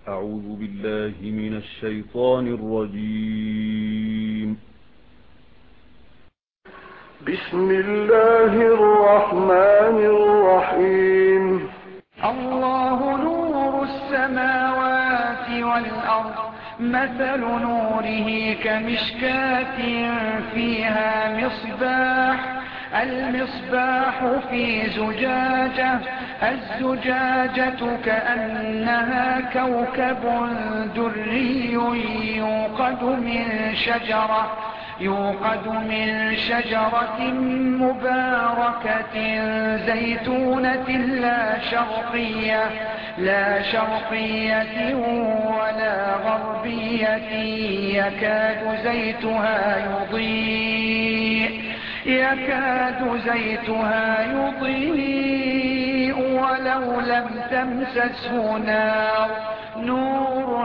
أعوذ بالله من الشيطان الرجيم. بسم الله الرحمن الرحيم. الله نور السماوات والأرض، مثل نوره كمشكاة فيها مصباح، المصباح في زجاجة، الزجاجة كأنها كوكب دري يوقد من شجرة مباركة زيتونة لا شرقية ولا غربية، يكاد زيتها يضيء ولو لم تمسسه نار، نور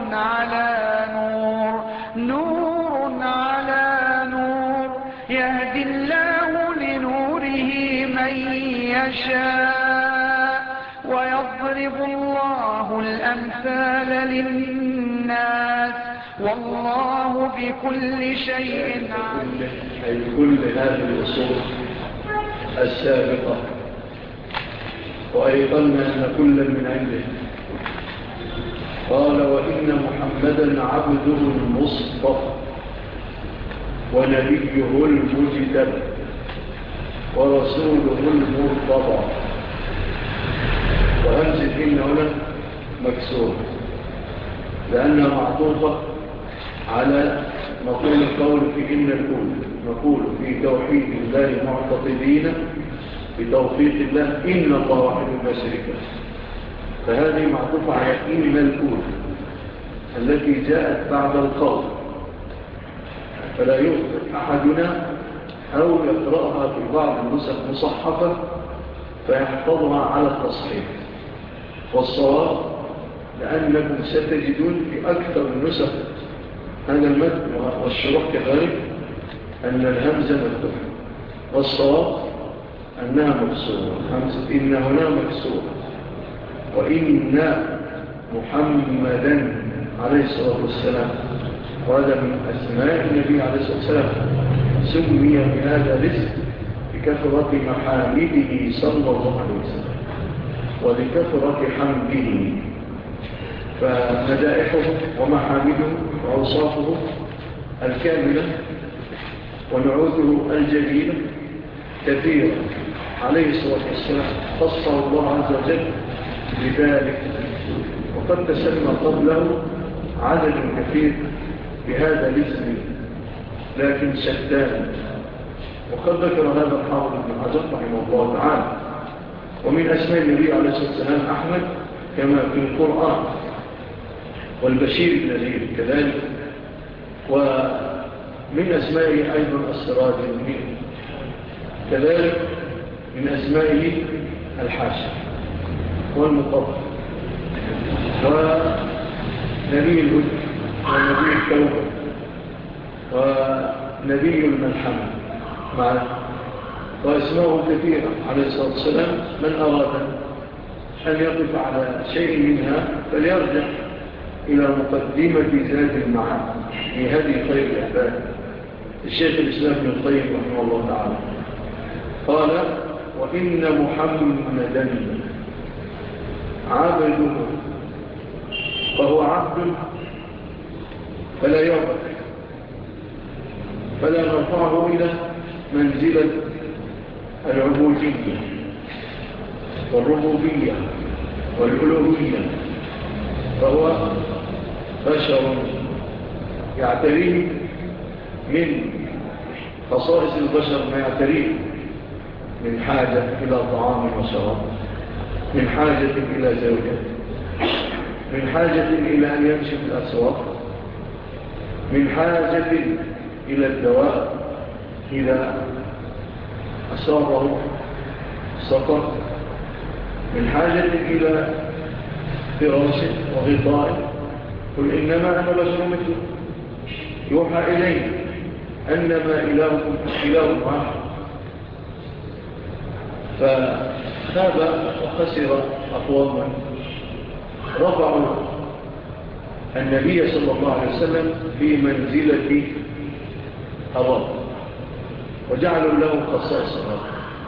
على نور، يهدي الله لنوره من يشاء، ويضرب الله الأمثال للناس، والله بكل شيء عليم. أي كل هذه الأصول السابقة، وأيقنا أن كل من عنده. قال: وإن محمدا عبده المصطفى ونبيه المجتبى ورسوله المرتضى. وهمزة إن هنا مكسور لأنها معطوفة على نقول القول في إن الأولى، نقول في توحيد الله معتقدين بتوفيق الله إن الله واحد لا شريك له. فهذه معطوفة على إن الأولى التي جاءت بعد القول، فلا يخطئ أحدنا أو يقرأها في بعض النسخ مصحفة فيحفظها على التصحيح. والصواب لأنكم ستجدون في أكثر النسخ هذا المتن والشروح كذلك أن الهمزة مفتوحة، والصواب أنها مكسورة. همزة إن هنا مكسورة. وإن محمدا عليه الصلاة والسلام، وهذا من أسماء النبي عليه الصلاة والسلام، سمي بهذا الاسم بكثرة محامده صلى الله عليه وسلم ولكثرة حمده. فمدائحه ومحامده وأوصافه الكاملة ونعوته الجليلة كثيرة عليه الصلاة والسلام، خصه الله عز وجل بذلك. وقد تسمى قبله عدد كثير بهذا الاسم لكن شتان. وقد ذكر هذا الحافظ ابن حجر رحمه الله تعالى. ومن أسماء النبي عليه الصلاة والسلام أحمد كما في القرآن، والبشير النذير كذلك. ومن أسمائه أيضا السراج المنير، كذلك من أسمائه الحاشر والمطفل ونبي الهدى ونبي التوبة ونبي الملحمة معه. وأسماءه كثيرة عليه الصلاة والسلام. من أراد أن يقف على شيء منها فليرجع إلى مقدمة زاد المعاد في هذه خير العباد الشيخ الإسلام بن القيم رحمه الله تعالى. قال: وإن محمدا عبده، فهو عبد فلا يعبد، فلا نرفعه إلى منزلة العبودية والربوبية والألوهية، فهو بشر يعتريه من خصائص البشر ما يعتريه من حاجة إلى طعام وشراب، من حاجة إلى زوجة، من حاجة إلى أن يمشي في الأسواق، من حاجة إلى الدواء إذا أصابه سقط، من حاجة إلى فراش وغطاء. قل إنما أنا بشر مثل يوحى إلي أنما إلهكم إله واحد. فخاب وخسر أقواما رفعوا النبي صلى الله عليه وسلم في منزلة الرب، وجعلوا له خصائص الرب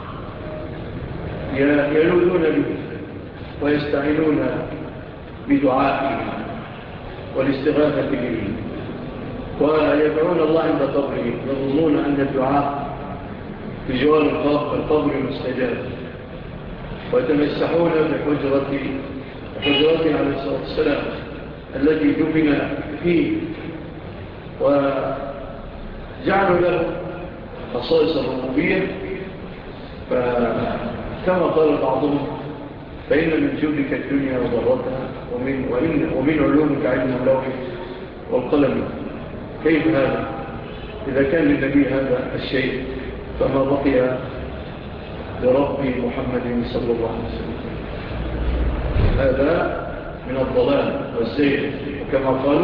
يلوذون به ويستعينون بدعائه والاستغاثة به، ويدعون الله عند قبره، يظنون أن الدعاء في جوار القبر مستجاب، ويتمسحون بحجرته عليه الصلاة والسلام التي دفن فيه، وجعلوا له خصائص الربوبية. فكما قال بعضهم: فإن من جودك الدنيا وضرتها ومن علومك علم اللوح والقلم. كيف هذا؟ إذا كان للنبي هذا الشيء فما بقي لربي محمد صلى الله عليه وسلم. هذا من الضلال والزيغ، وكما قالوا: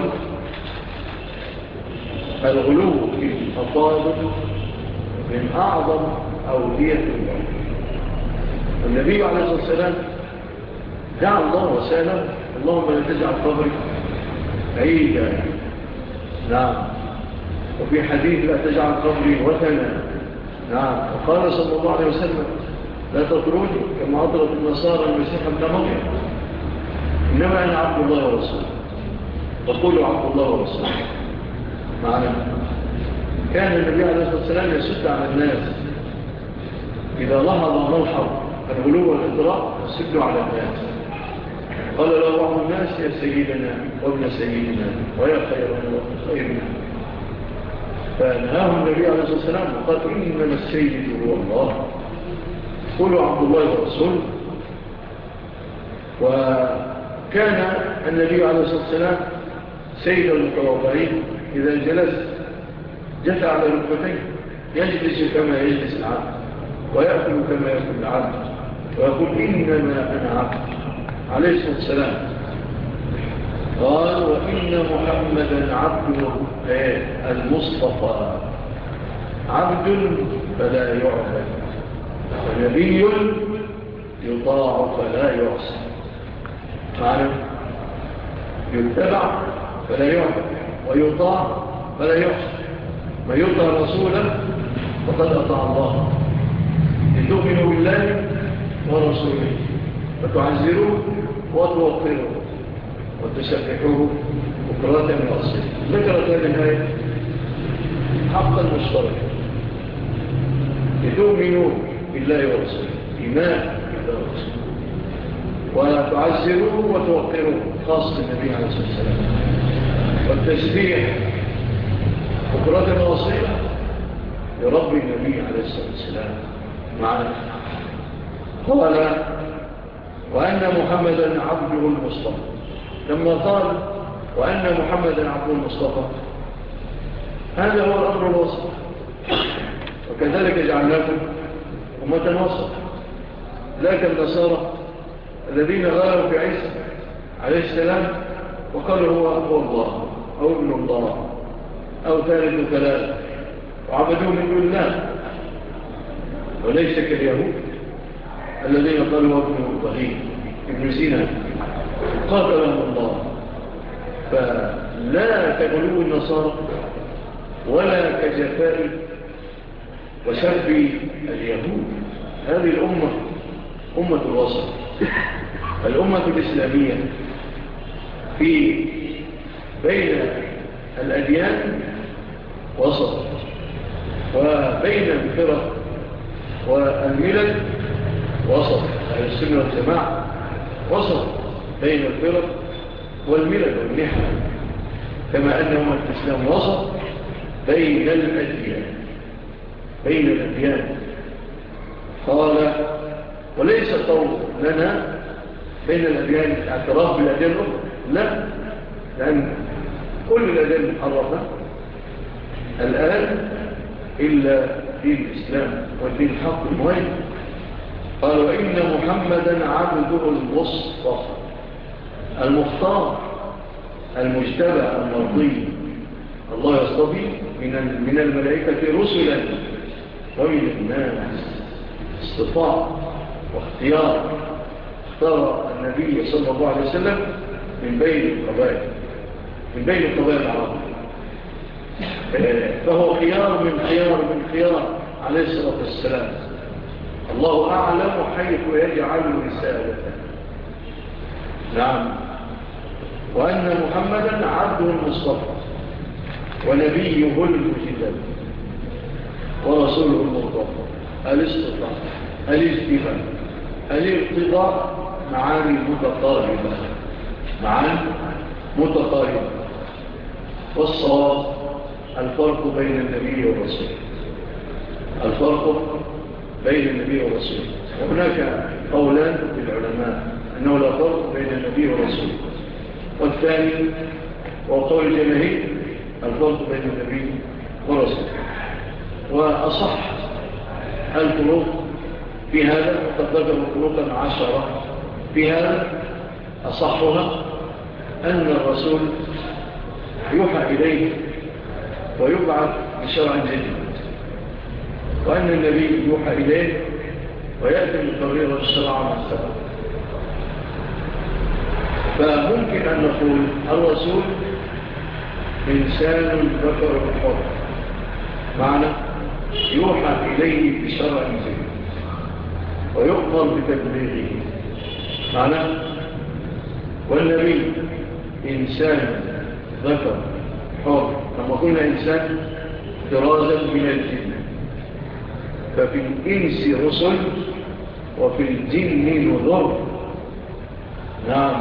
الغلو في الأفاضل من أعظم أولية الله. النبي عليه الصلاة والسلام دعا الله وسأله: اللهم لا تجعل قبري عيدا. نعم. وفي حديث: لا تجعل قبري وثنا. نعم. وقال صلى الله عليه وسلم: لا تطروني كما أطرت النصارى المسيح ابن مريم، إنما أنا عبد الله ورسوله، وقولوا عبد الله ورسوله. معنا كان النبي عليه الصلاة والسلام يسد على الناس إذا لاحظ ملحظ الغلو والإضراء يسد على الناس. قال له بعض الناس: يا سيدنا وابن سيدنا ويا خيرنا. فنهاه النبي عليه الصلاة والسلام وقال: إنما السيد هو الله، قولوا عبد الله ورسوله. وكان النبي عليه الصلاة والسلام سيد المتواضعين، إذا جلس جثى على ركبتيه، يجلس كما يجلس العبد، ويأكل كما يأكل العبد، ويقول: إنما أنا عبد. عليه الصلاة والسلام قال: وإن محمدا عبده المصطفى، عبد فلا يعبد، ونبي يطاع فلا يعصى. معنى يتبع فلا يعبد، ويطاع فلا يعصى. ما يطاع رسوله فقد أطاع الله، لتؤمنوا بالله ورسوله فتعزروه وتوقروه وتسبحوه بكرة وأصيلا. ذكرت هذه الآية حقا مشتركا: لتؤمنوا بالله ورسوله، إيمان بالله ورسوله، وتعزروه وتوقروه، خاص بالنبي عليه الصلاة والسلام، والتسبيح بكرة وأصيلا لرب النبي عليه الصلاة والسلام. معنا قال: وأن محمدا عبده المصطفى. لما قال وأن محمدا عبده المصطفى، هذا هو الأمر الوسط، وكذلك جعلناكم أمة وسط، لا كالنصارى الذين غالوا في عيسى عليه السلام وقالوا هو الله أو ابن الله أو ثالث ثلاثة، وعبدوه من دون الله، وليس كاليهود الذين قالوا هو ابن إبراهيم ابن سينا قاتلهم الله. فلا كغلو النصارى ولا كجفاء وسب اليهود. هذه الأمة أمة الوسط، الأمة الإسلامية في بين الأديان وسط، وبين الفرق والملل وسط. أهل السنة والجماعة وسط بين الفرق والملل والنحن، كما أنهم الإسلام وسط بين الأديان. بين الأديان قال: وليس قول لنا بين الأديان اعتراف بالأديان الأخرى، لا، لأن كل الأديان محرفة الآن إلا دين الإسلام والدين الحق المهم. قال: وإن محمدا عبده المصطفى المختار المجتبع المرضي. الله يصطفي من الملائكة رسلا ومن الناس اصطفاء واختيار. اختار النبي صلى الله عليه وسلم من بين القبائل من بين القبائل العربية، فهو خيار من خيار عليه الصلاة والسلام. الله أعلم حيث يجعل رسالته. نعم. وأن محمدا عبده المصطفى ونبيه المجلل ورسوله المرتضى. الاصطفاء، الاجتباء، الارتضاء معاني متقاربة. والصواب الفرق بين النبي والرسول. وهناك قولان للعلماء أنه لا فرق بين النبي والرسول، والثاني وقول الجماهير الفرق بين النبي والرسول. وأصح الفروق في هذا، وقد ذكروا فروقا 10 في هذا، أصحها أن الرسول يوحى إليه ويبعث بشرع جديد، وأن النبي يوحى إليه ويأتي بتقرير الشرع من السبب. فممكن أن نقول الرسول إنسان ذكر الحر، معنى يوحى إليه بشرع جديد ويؤمر بتبليغه، معنى. والنبي إنسان ذكر حر، لما قلنا إنسان درازا من الجن، ففي الإنس رسل وفي الجن نذر. نعم.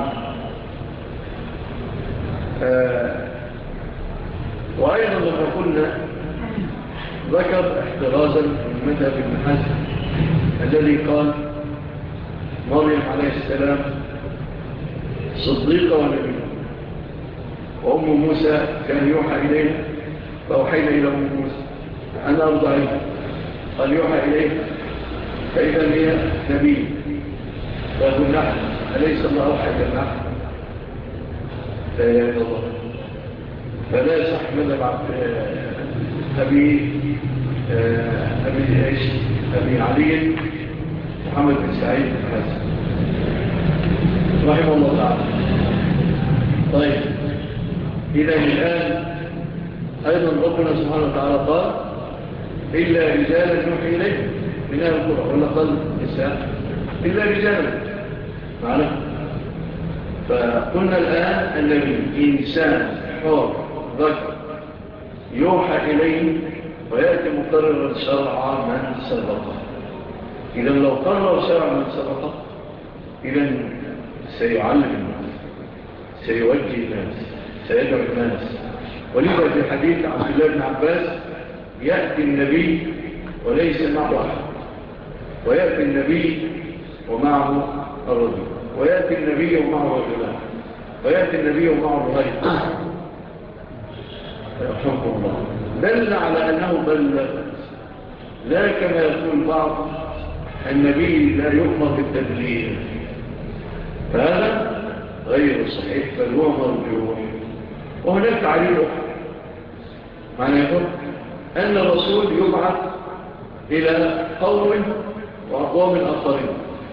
وأيضا لما قلنا ذكر احترازا من مذهب ابن حزم الذي قال مريم عليه السلام صديقة ونبي، وأم موسى كان يوحى إليه فأوحينا إلى أم موسى أن أرضعيه، قال يوحى إليه فإذا هي نبي. فيقول نحن أليس الله أوحى إلى النحن؟ لا إله إلا الله. فلا يصح مذهب أبي علي محمد بن سعيد بن حسن رحمه الله تعالى. طيب، إذا الآن أيضا ربنا سبحانه وتعالى قال إلا رجالا نوحي إليه من أهل القرى، ولا قال نساء إلا رجالا معنا. فقلنا الآن النبي إنسان حر ذكر يوحى إليه ويأتي مقرر شرع من سبقه. إذا لو قرر شرع من سبقه إذن سيعلم الناس، سيوجه الناس، سيدعو الناس. ولذا في حديث عبد الله بن عباس يأتي النبي وليس معه أحد، ويأتي النبي ومعه الرجل، ويأتي النبي ومعه رجلان، ويأتي النبي ومعه الغير. يرحمكم الله. دل على أنه بلغ، لا كما يقول بعض النبي لا يؤمر بالتبليغ، فهذا غير صحيح، بل هو مرجوح. وهناك تعليل أخرى، معنى يقول أن الرسول يبعث إلى قوم وأقوام آخرين،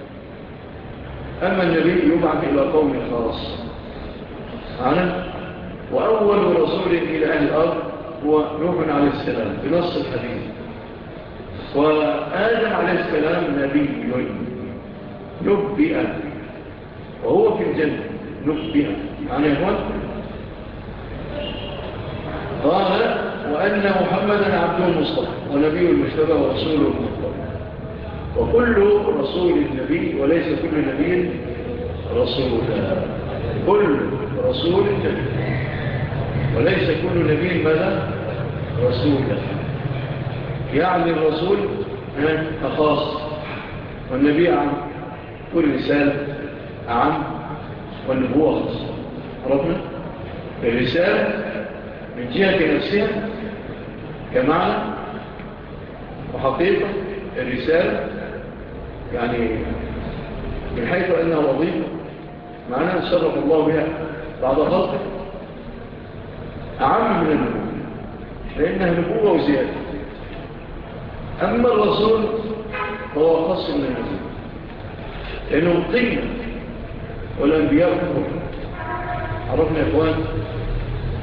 أما النبي يبعث إلى قوم خاص. وأول رسول إلى أهل الأرض هو نوح عليه السلام بنص الحديث. وآدم عليه السلام نبي نبئ وهو في الجنة، نبئ معنى يقول قال وأن محمدا عبده المصطفى ونبي المجتبى ورسوله المرتضى. وكل رسول نبي وليس كل نبي رسولا، كل رسول نبي وليس كل نبي ماذا رسولا. يعني الرسول خاص والنبي عام، كل رسالة عام والنبوة خاص. عرفنا الرسالة من جهة نفسها كمعنى وحقيقة. الرسالة يعني من حيث أنها وظيفة معناها شرف الله بها بعد خلقه أعم من النبوة، لأنها نبوة وزيادة. أما الرسول هو خاص من النبوة لأنه قيمة والأنبياء كفر. عرفنا يا إخوان.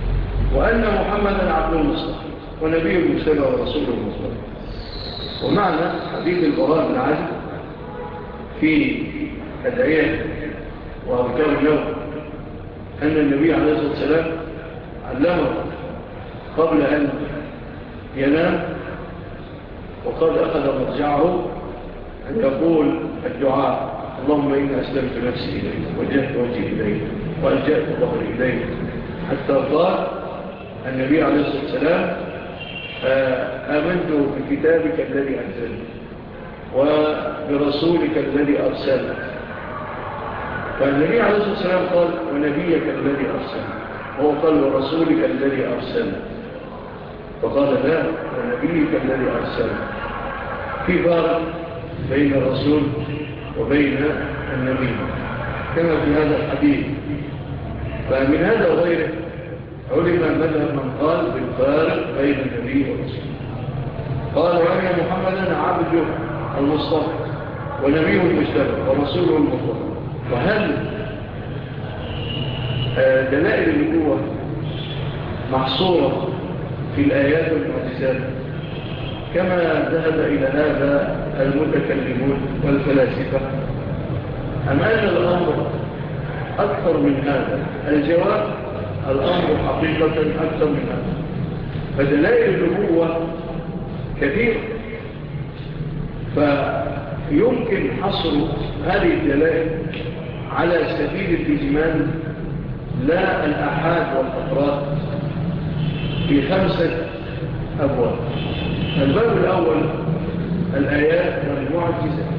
وأن محمدا عبد المصطفى ونبي المجتبى ورسول المصطفى. ومعنى حديث البراء بن عازب في أدعية وأذكار النوم أن النبي عليه الصلاة والسلام علمه قبل أن ينام وقد أخذ مرجعه أن يقول الدعاء: اللهم إني أسلمت نفسي إليك وجهت وجهي إليك وألجأت ظهري إليك، حتى قال النبي عليه الصلاة والسلام: آمنت بكتابك الذي أنزلت وبرسولك الذي أرسلت. فالنبي عليه الصلاة والسلام قال: ونبيك الذي أرسلت، وهو قال: ورسولك الذي أرسلت، فقال: لا، ونبيك الذي أرسلت. في فرق بين الرسول وبين النبي كما في هذا الحديث. فمن هذا وغيره علم مذهب من قال بالفارق بين النبي والرسول. قال: وأن محمدا عبده المصطفى ونبيه المجتبى ورسوله المصطفى. وهل دلائل النبوة محصورة في الآيات والمعجزات كما ذهب إلى هذا المتكلمون والفلاسفة، أم أن الأمر أكثر من هذا؟ الجواب: الأمر حقيقة أكثر من هذا. فدلائل النبوة كثيرة، فيمكن حصر هذه الدلائل على سبيل الإجمال لا الأحاد والأفراد في 5 أبواب. الباب الأول الآيات والمعجزات.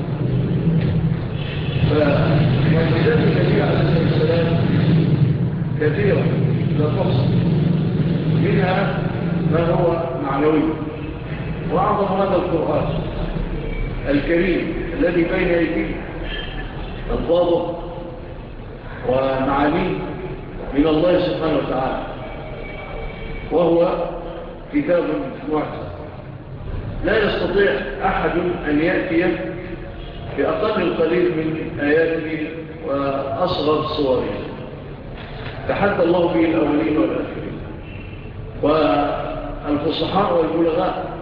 فمعجزات النبي عليه الصلاة والسلام كثيرة لا تحصى، منها ما هو معنوي، وأعظم هذا القرآن الكريم الذي بين أيدينا الضابط ومعانيه من الله سبحانه وتعالى، وهو كتاب معجز لا يستطيع أحد أن يأتي بأقل القليل من آياته وأصغر صوره. تحدى الله به الأولين والآخرين والفصحاء والبلغاء.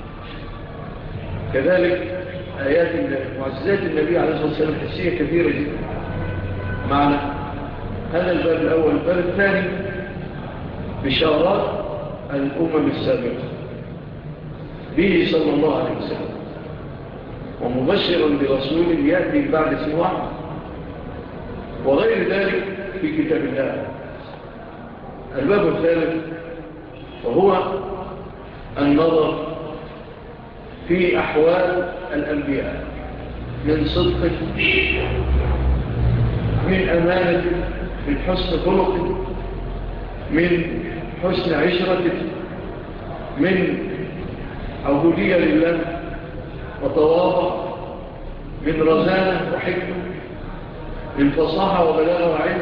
كذلك آيات معجزات النبي عليه الصلاة والسلام حسية كثيرة جدا معنا. هذا الباب الأول. الباب الثاني بشارات الأمم السابقة به صلى الله عليه وسلم، ومبشرا برسول يأتي بعد اسم واحد، وغير ذلك في كتاب الله. الباب الثالث وهو النظر في أحوال الأنبياء من صدق، من أمانة، من حسن خلق، من حسن عشرة، من عبودية لله وتواضع، من رزانة وحكمة، من فصاحة وبلاغة وعلم.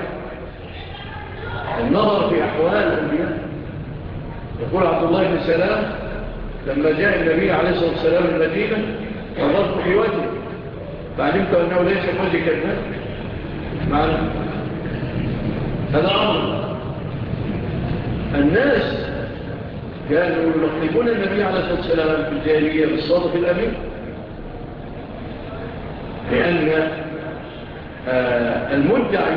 النظر في أحوال الأنبياء. يقول عبد الله بن سلام: لما جاء النبي عليه الصلاة والسلام المدينة نظرت في وجهه فعلمت أنه ليس وجه كذاب. معنى هذا أمر. الناس كانوا يلقبون النبي عليه الصلاة والسلام في الجاهلية بالصادق الأمين، لأن المدعي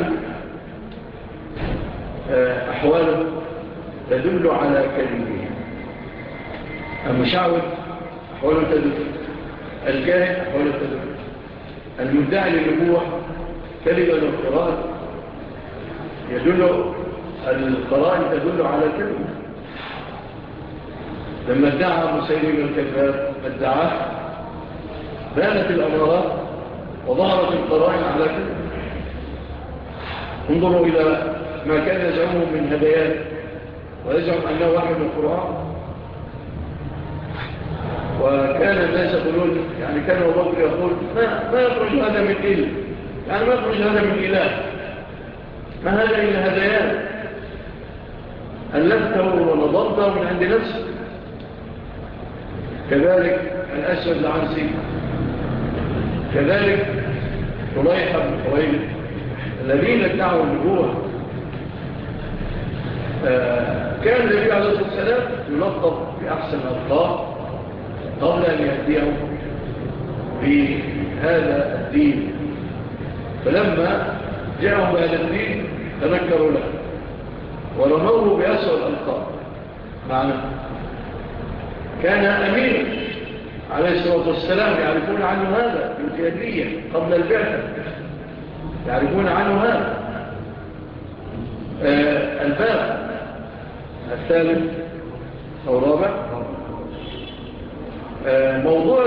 أحواله تدل على كذبه. المشعوذ أحواله تدل، الجاهل أحواله تدل، المدعي للنبوة كلمة القرآن يدل، القرآن تدل على كلمة. لما ادعى مسيلم الكذاب ادعاه بانت الأمارات وظهرت القرائن على كلمة. انظروا إلى ما كان يزعمه من هدايات ويزعم أنه واحد من القرآن. وكان الناس يقولون، يعني كان أبو بكر يقول: ما يخرج هذا من إله، يعني ما يخرج هذا من إله، ما هذا إلا هدايات ألفته ونظرته من عند نفسه. كذلك الأسود العنسي، كذلك طليحة بن خويلد الذين ادعوا النبوة كان النبي عليه الصلاة والسلام يلقب بأحسن الألقاب قبل أن يهديهم بهذا الدين، فلما جاءهم بهذا الدين تنكروا له ورموه بأسوأ الألقاب. معنى كان أمير عليه الصلاة والسلام يعرفون عنه هذا في الجاهلية قبل البعثة، يعرفون عنه هذا. الباب الثالث أو الرابع موضوع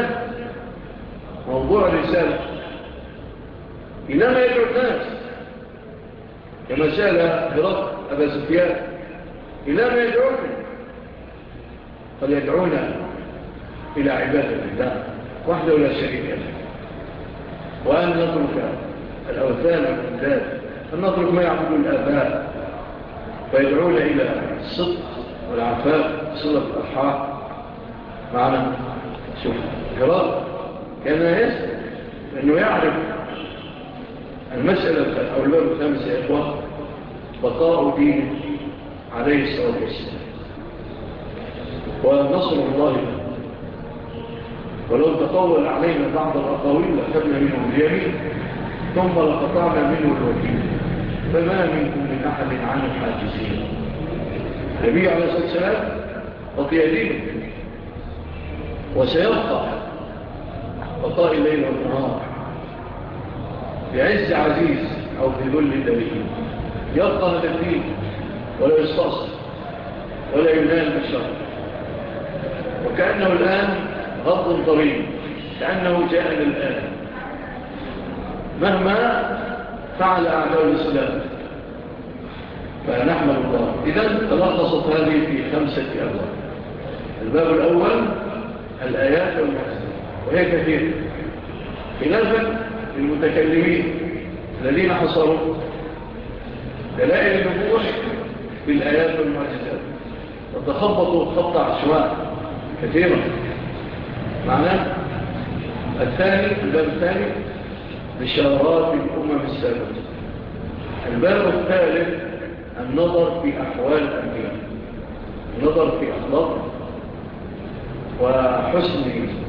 الرسالة إلى ما يدعو الناس، كما سأل هرقل أبا سفيان إلى ما يدعونا، قد يدعونا إلى عبادة الله وحده لا شريك له، وأن نترك الأوثان والأنداد، أن نترك ما يعبد الآباء، فيدعونا إلى الصدق والعفاف صلة الأرحام. معنا شوف هرقل كان يسأل أنه يعرف المسألة أو الباب الخامس يا إخوة، بقاء دين عليه الصلاة والسلام ونصر الله، ولو تطول علينا بعض الأقاويل لأخذنا منه اليمين ثم لقطعنا منه الوكيل، فما منكم من أحد عنه حاجزين. النبي عليه الصلاة والسلام بقي دينه وسيبقى بقاء الليل والنهار بعز عزيز أو في ذل دليل، يبقى هذا الدين ولا يستصل ولا ينال بالشر، وكأنه الآن غض طريق، كأنه جاءنا الآن مهما فعل أعداء الإسلام، فنحمد الله. إذن تلخصت هذه في 5 أبواب. الباب الأول الآيات والمعجزات، وهي كثيرة خلافا للمتكلمين الذين حصروا دلائل النبوة بالآيات والمعجزات وتخبطوا خط عشواء كثيرا. معناه الباب الثاني بشارات الأمم السابقة. الباب الثالث النظر في أحوال الأنبياء، النظر في أخلاقهم وحسن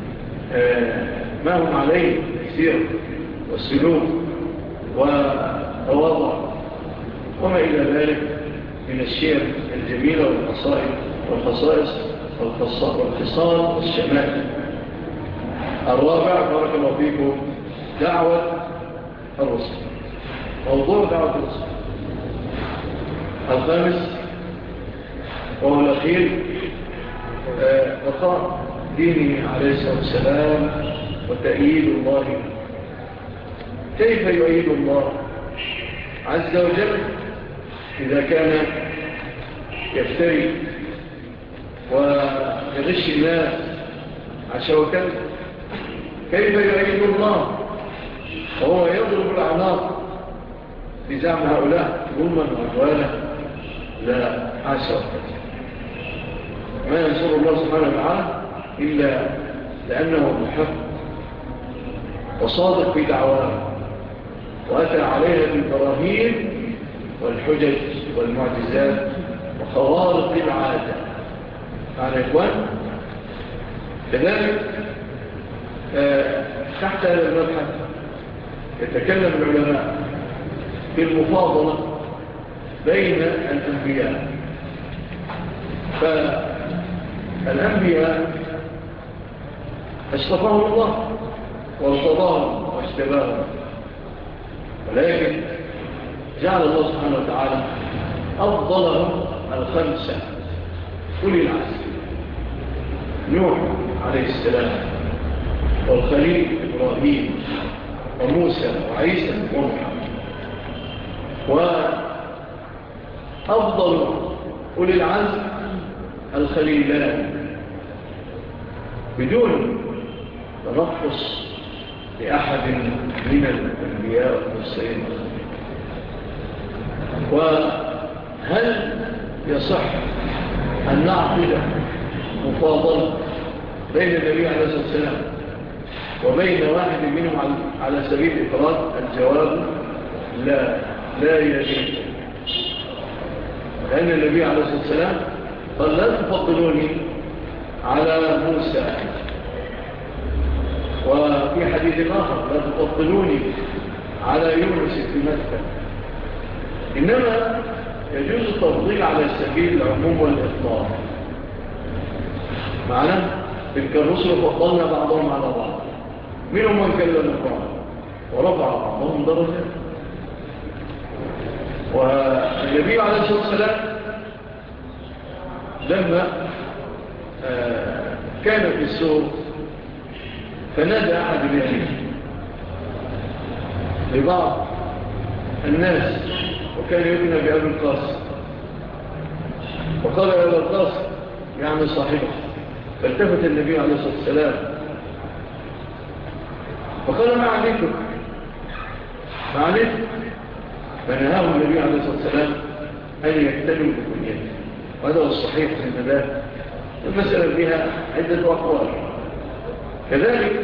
ما هم عليه السير والسلوك والتواضع وما إلى ذلك من الشير الجميلة والخصائص والخصال والشمال. الرابع بارك الله فيكم دعوة الرسل، موضوع دعوة الرسل. الخامس وهو الأخير بقاء دينه عليه الصلاة والسلام وتأييد الله. كيف يؤيد الله عز وجل إذا كان يفتري ويغش الناس عشوكا؟ كيف يؤيد الله وهو يضرب الأعناق بزعم هؤلاء ظلما وعدوانا؟ لا، حاشا، ما ينصر الله سبحانه وتعالى إلا لأنه محق وصادق في دعواه وأتى عليها بالبراهين والحجج والمعجزات وخوارق العادة. معنى إخوان كذلك تحت هذا المبحث يتكلم العلماء في المفاضلة بين الأنبياء. فالأنبياء اصطفاهم الله وارتضاهم واجتباهم، ولكن جعل الله سبحانه وتعالى أفضلهم 5 أولي العزم: نوح عليه السلام والخليل إبراهيم وموسى وعيسى ومحمد. وأفضل أولي العزم الخليلان بدون تنقص لأحد من الأنبياء والمرسلين. وهل يصح أن نعقد مفاضلة بين النبي عليه الصلاة والسلام وبين واحد منهم على سبيل الإفراد؟ الجواب لا، لا يجب. لأن النبي عليه الصلاة والسلام قال لا تفضلوني على موسى، وفي حديث آخر لا تفضلوني على يونس في مكة. إنما يجوز التفضيل على سبيل العموم والإطلاق. معنى تلك الرسل فضلنا بعضهم على بعض، منهم من كلم الله ورفع بعضهم درجات. والنبي عليه الصلاة والسلام لما كان في السوق فنادى أحد اليهود لبعض الناس، وكان يبنى بأبي القاسم، وقال يا أبي القاسم يعني صاحبه. فالتفت النبي عليه الصلاة والسلام وقال ما عليكم ما عليكم، فنهاه النبي عليه الصلاة والسلام أن يكتلوا بكنيته. وهذا هو الصحيح في المدى. المسألة فيها عدة أقوال. كذلك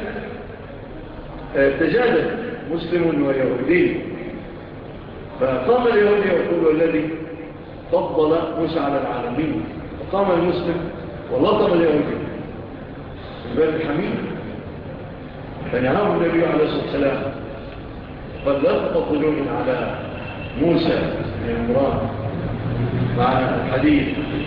تجادل مسلم ويهودي، فقام اليهودي يقول الذي فضل موسى على العالمين، وقام المسلم ولطم اليهودي بباب الحميد. فنهاه النبي عليه الصلاة والسلام قال لا تفضلوني على موسى بن عمران مع الحديث.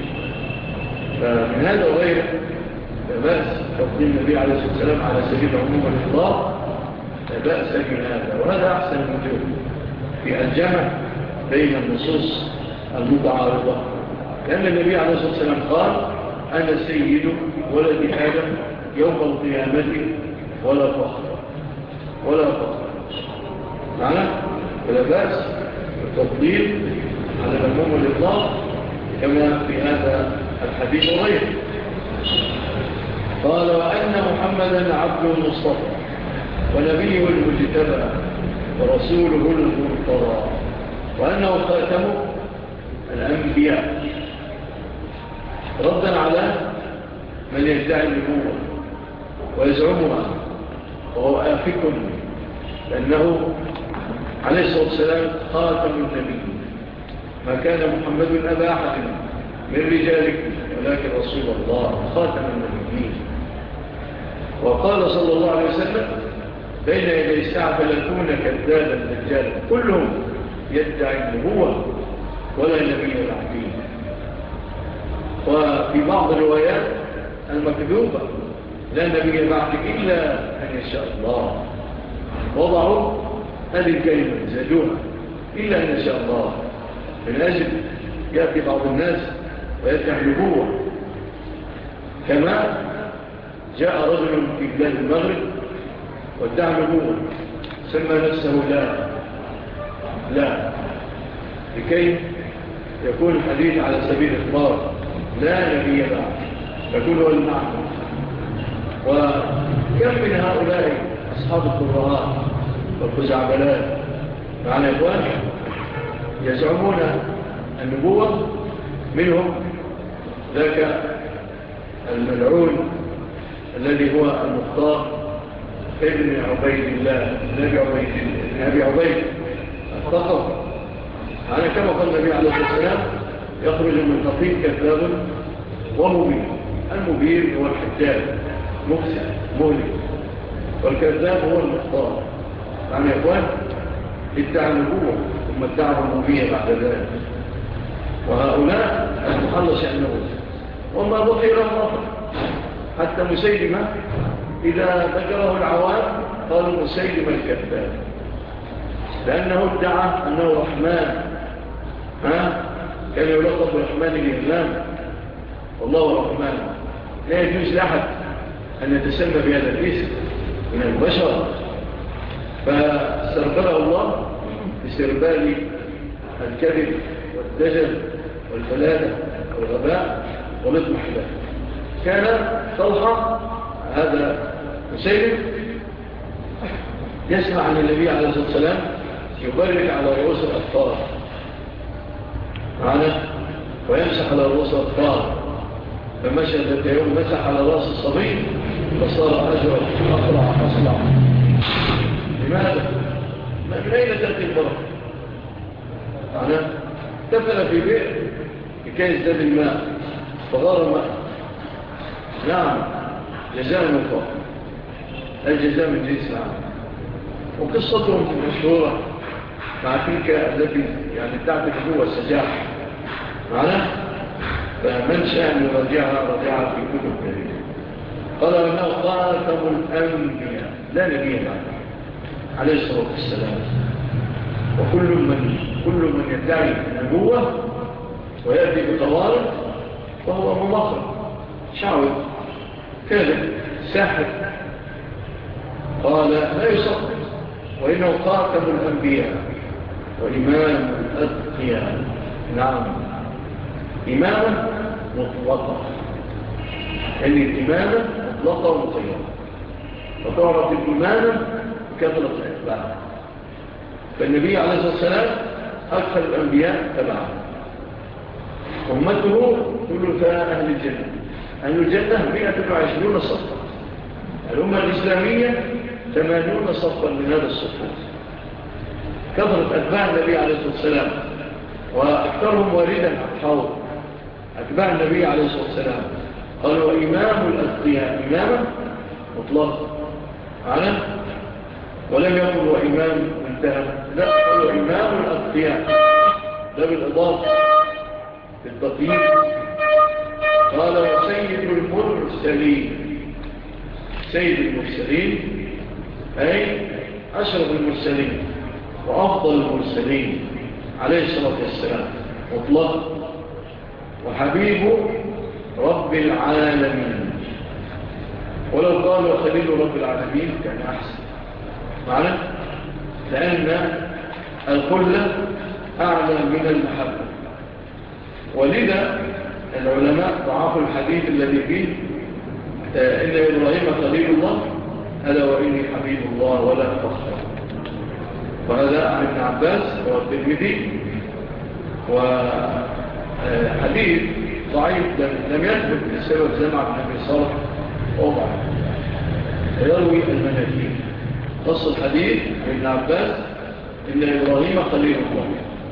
فمن هذا وغيره لا بأس تفضيل النبي عليه الصلاة والسلام على سبيل العموم والإطلاق، لا بأس من هذا. وهذا أحسن الوجوه في الجمع بين النصوص المتعارضة، لأن النبي عليه الصلاة والسلام قال أنا سيد ولد آدم يوم القيامة ولا فخر ولا فخر. معنى ولا بأس التفضيل على العموم والإطلاق كما في هذا الحديث وغيره. قال وأن محمدا عبد المصطفى ونبيه المجتبى ورسوله المرتضى، وأنه خاتم الأنبياء، ردا على من يدعي النبوة ويزعمها وهو آفك، لأنه عليه الصلاة والسلام خاتم النبي. ما كان محمد أبا أحد من رجالكم ولكن رسول الله خاتم النبيين. وقال صلى الله عليه وسلم بين يدي الساعة فلكون كذابا دجالا، كلهم يدعي النبوة ولا نبي ولا عبيد. وفي بعض الروايات المكذوبة لا نبي بعد إلا أن يشاء الله، وضعوا هذه الكلمة زادوها إلا أن يشاء الله، من أجل يأتي بعض الناس ويدعي النبوة. كما جاء رجل في بلاد المغرب وادعى النبوة، سمى نفسه لا لكي يكون الحديث على سبيل الإخبار، لا نبي بعد، يكون هو المعنى. وكم من هؤلاء أصحاب القراءات والخزعبلات معنى إخوان يزعمون النبوة، منهم ذاك الملعون الذي هو المختار ابن عبيد الله ابن أبي عبيد الثقف. على كما قال النبي عليه الصلاة والسلام يخرج من قطيب كذاب ومبين. المبين هو الحجاج مفسد مهلك، والكذاب هو المختار. معنى يا إخوان ادعى النبوة ثم ادعى الربوبية بعد ذلك، وهؤلاء المحل شأنه وما بقي لهم أفضل. حتى مسيلمة إذا ذكره العوام قالوا مسيلمة الكذاب، لأنه ادعى أنه رحمن، كان يلقب برحمن الإهلام، والله رحمن. لا يجوز لأحد أن يتسمى بهذا الاسم من البشر، فاستربله الله بسربال الكذب والدجل والفلادة والغباء والاضمحلال. كان طلحة هذا مسيلم يسمع عن النبي عليه الصلاة والسلام يبرك على رؤوس الأطفال معنا ويمسح على رؤوس الأطفال، فمشى ذات يوم مسح على رأس الصبي فصار أجرى أقرع أصلع. لماذا؟ من أين تأتي البركة؟ معنا تفل في بئر كان ازداد الماء فغار ماء. نعم جزاء من فوق، الجزاء من جنس العمل. وقصتهم مشهورة مع تلك التي يعني تعتقد هو السجاح معنا، فمن شاء أن يراجعها رجعها في كتب كثيرة. قال أنه خاتم الأنبياء لا نبي معه عليه الصلاة والسلام، وكل من يدعي النبوة ويأتي بقوارب فهو ممخر شعوذ كاذب ساحر. قال لا يصدق، وإنه خاتم الأنبياء وإمام الأتقياء. نعم إمامة مطلقة، يعني الإمامة مطلقة ومقيمة، وتعرف الإمامة بكثرة الأتباع. فالنبي عليه الصلاة والسلام أكثر الأنبياء تبعه، أمته ثلثاء أهل الجنة. أهل الجنة 120 صفا، الأمة الإسلامية 80 صفا من هذا الصفوف. كثرة أتباع النبي عليه الصلاة والسلام وأكثرهم واردا عن حوض أتباع النبي عليه الصلاة والسلام. قالوا إمام الأتقياء، إماما مطلق معنا، ولم يقلوا إمام انتهى، لا، قالوا إمام الأتقياء، ده بالإضافة بالتقييد. قال سيد المرسلين، سيد المرسلين أي أشرف المرسلين وأفضل المرسلين عليه الصلاة والسلام مطلق، وحبيب رب العالمين. ولو قالوا خليل رب العالمين كان أحسن معنا، لأن الخلة أعلى من المحبة. ولذا العلماء ضعفوا الحديث الذي فيه إن إبراهيم خليل الله ألا وإني حبيب الله ولا فخر. وهذا عن ابن عباس والترمذي، وحديث ضعيف لم يثبت بسبب جمع بن أبي صالح وضع يروي المناكير. نص الحديث عن ابن عباس إن إبراهيم خليل الله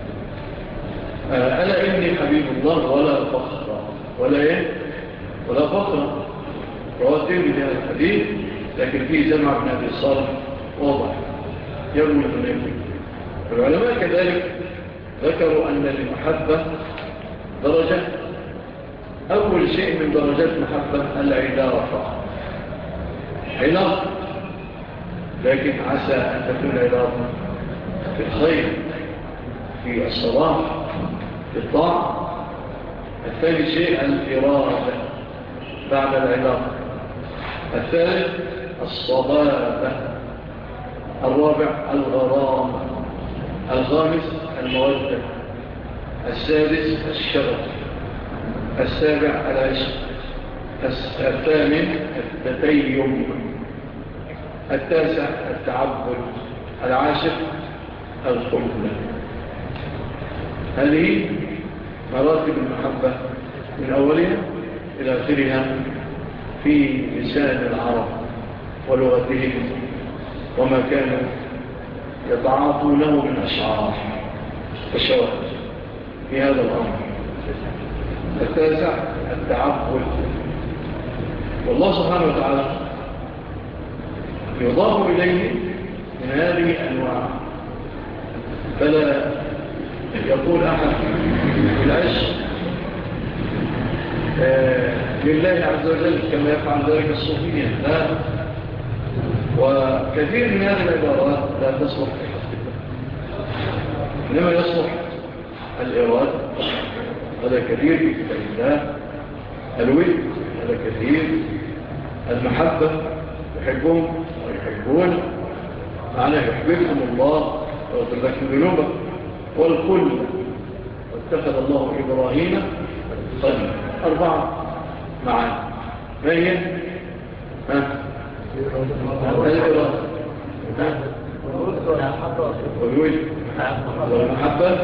ألا إني حبيب الله ولا فخر ولا فخر. رواتين من هذا الحديث لكن فيه جمع بن أبي صالح وضع يروي المناكير. العلماء كذلك ذكروا أن المحبة درجة، أول شيء من درجات المحبة العلاقة، علاقة، لكن عسى أن تكون علاقة في الخير، في الصلاح، في الطاعة. الثاني شيء الإرادة بعد العلاقة. الثالث الصبابة. الرابع الغرام. الخامس المودة. السادس الشغف. السابع العشق. الثامن التتيم. التاسع التعبد. العاشر الخلة. هذه مراتب المحبة من أولها إلى آخرها في لسان العرب ولغتهم وما كانوا يتعاطونه من أشعار وشواهد في هذا الأمر. التاسع التعبد. والله سبحانه وتعالى يضاف إليه من هذه الأنواع، فلا يقول أحد في العشق لله عز وجل كما يفعل ذلك الصوفية، لا. وكثير من هذه العبارات لا تصلح في حق الله، إنما يصلح الإرادة. هذا كثير في كتاب الله. الود هذا كثير. المحبة يحبهم ويحبون، معنى يحببكم الله ويغفر لكم ذنوبكم. والخلة واتخذ الله إبراهيم خليلا. 4 معاني. ما هي؟ الإرادة والود والمحبة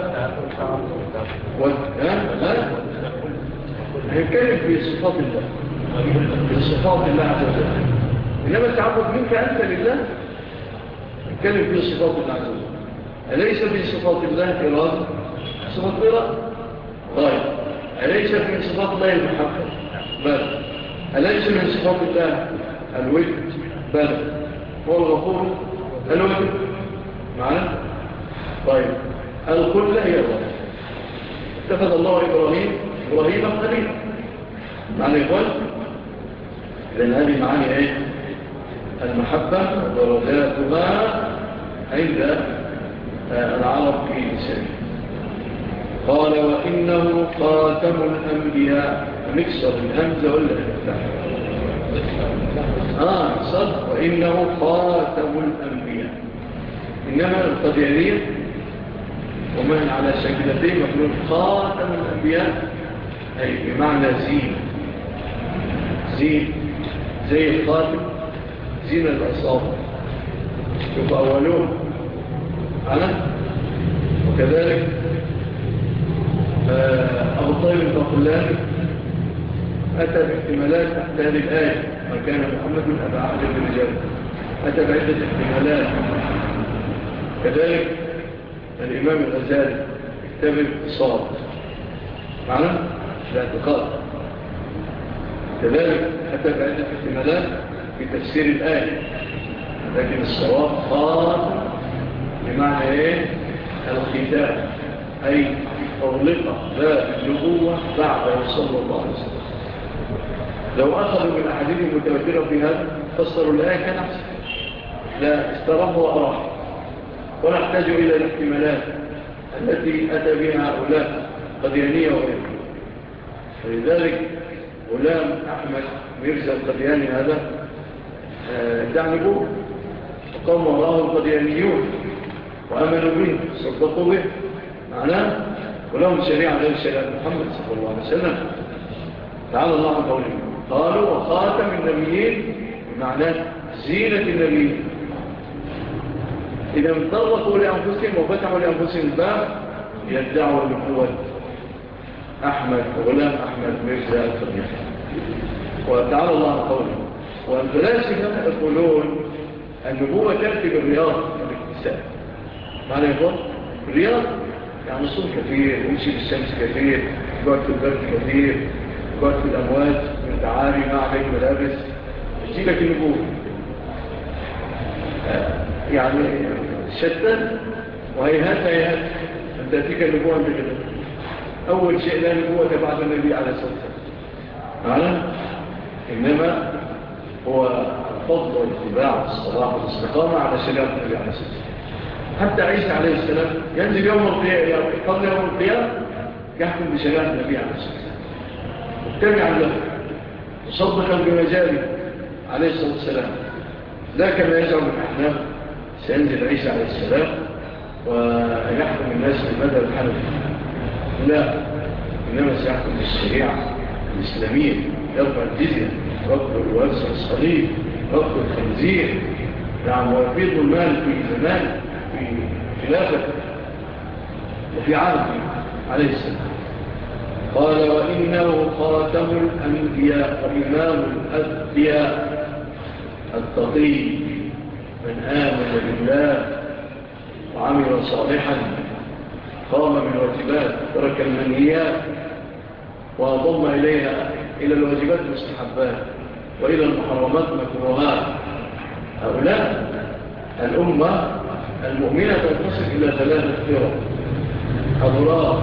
هنتكلم في صفات الله، في صفات الله عز وجل. إنما التعبد منك أنت لله نتكلم في صفات الله عز وجل. أليس في صفات الله إرادة؟ صفات إرادة غاية. أليس من صفات الله المحبة؟ بل أليس من صفات الله الود؟ بل هو الغفور الود معنا؟ طيب الكل هي الله. اتخذ الله إبراهيم خليلا معنى يقول لأن هذه معاني ايه؟ المحبة ودرجاتها عند العرب في لسانه. قال وإنه خاتم الأنبياء. نكسر الهمزة ولا نكسر وإنه خاتم الأنبياء. إنما القديانية ومن على شكلتين مفهوم خاتم الأنبياء أي بمعنى زين زي الخاتم زين الأصابع يبقى أولون وكذلك أبو طالب البقلاني أتى باحتمالات تحت هذه الآية وكان محمد أبا عبد الرجال أتى بعدة احتمالات. كذلك الإمام الغزالي كتاب الاقتصاد معنا الاعتقاد كذلك أتى بعدة احتمالات في تفسير الآية، لكن الصواب خاتم بمعنى ايه؟ الختام أي أغلق باب النبوة بعده صلى الله عليه وسلم. لو أخذوا من الأحاديث المتواترة في هذا فسروا الآية كان أحسن، لا استرحوا وأراحوا ولا احتاجوا إلى الاحتمالات التي أتى بها هؤلاء قديانية وغيرها. فلذلك غلام أحمد ميرزا القدياني هذا ادعى نبوة وقام وراءه القديانيون وأمنوا به صدقوا به معناه ولهم شريعة غير شريعة محمد صلى الله عليه وسلم. تعالى الله عن قوله قالوا وخاتم النبيين بمعنى زينة النبيين. إذا انطلقوا لأنفسهم وفتحوا لأنفسهم الباب يدعوا النبوة غلام أحمد ميرزا القدياني. وتعالى الله عن قوله والفلاسفة يقولون النبوة تأتي بالرياض والاكتساب. معنى يقول الرياض يعني صوم كثير ويمشي بالشمس كثير يقعد في البرد كثير يقعد في الأمواج من تعالي ما عليك ملابس يجيبك النبوة. يعني شتى وهيهات أن تأتيك النبوة أنت كده. أول شيء لا نبوة بعد النبي عليه الصلاة والسلام إنما هو الفضل والاتباع والصلاح والاستقامة على شريعة النبي عليه الصلاة والسلام. حتى عيسى عليه السلام ينزل يوم القيامة قبل يوم القيامة يحكم بشريعة النبي عليه الصلاة والسلام متبعا له مصدقا بما جاء عليه الصلاة والسلام. لا كما يزعم الأحناف سينزل عيسى عليه السلام ويحكم الناس بالمذهب الحنفي. لا، إنما سيحكم بالشريعة الإسلامية يرفع الجزية ويوسع الصليب رفض الخنزير نعم ويفيض المال في زمان في خلافة وفي عهد عليه السلام. قال وإنه خاتم الأنبياء وإمام الأنبياء التقي من آمن بالله وعمل صالحا قام بالواجبات ترك المنهيات وضم إليها إلى الواجبات المستحبات وإلى المحرمات مكروهات. هؤلاء الأمة المؤمنة تنقسم إلى ثلاثة فرق: أبرار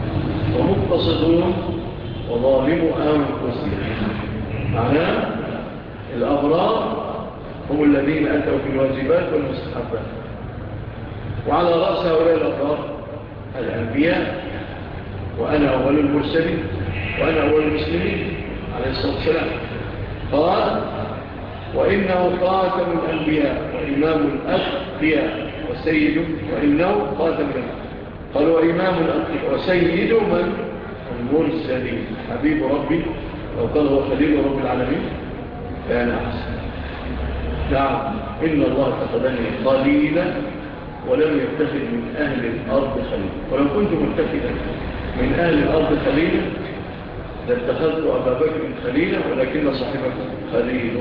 ومقتصدون وظالموا أنفسهم. معناه الأبرار هم الذين أتوا في الواجبات والمستحبات، وعلى رأس هؤلاء الأبرار الأنبياء وأنا أول المرسلين وأنا أول المسلمين عليه الصلاة والسلام. قال وإنه خاتم الأنبياء وإمام الأتقياء وسيد وإنه خاتم الأنبياء. قال وإمام الأتقياء وسيد من المرسلين حبيب ربي. لو قال هو خليل رب العالمين كان أحسن. نعم إن الله اتخذني خليلا ولم يتخذ من أهل الأرض خليلا. ولو كنت متخذا من أهل الأرض خليلا لاتخذت أبا بكر خليلا ولكن صاحبكم خليل.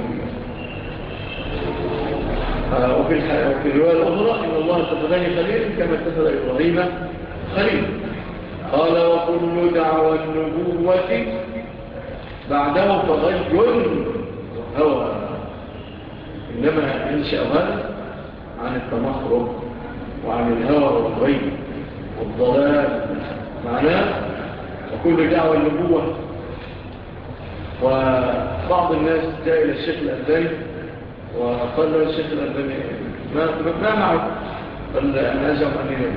وفي الرواية الأخرى إن الله اتخذني خليلا كما اتخذ إبراهيم خليلا. قال وكل دعوى النبوة بعده فغي وهوى، إنما ينشأ هذا عن التمخرج وعن الهوى والغي والضلال. معناه وكل دعوى النبوة. وبعض الناس جاء إلى الشيخ الألباني وقال له الشيخ الألباني ما معه؟ قال أنا أزعم أني نبي.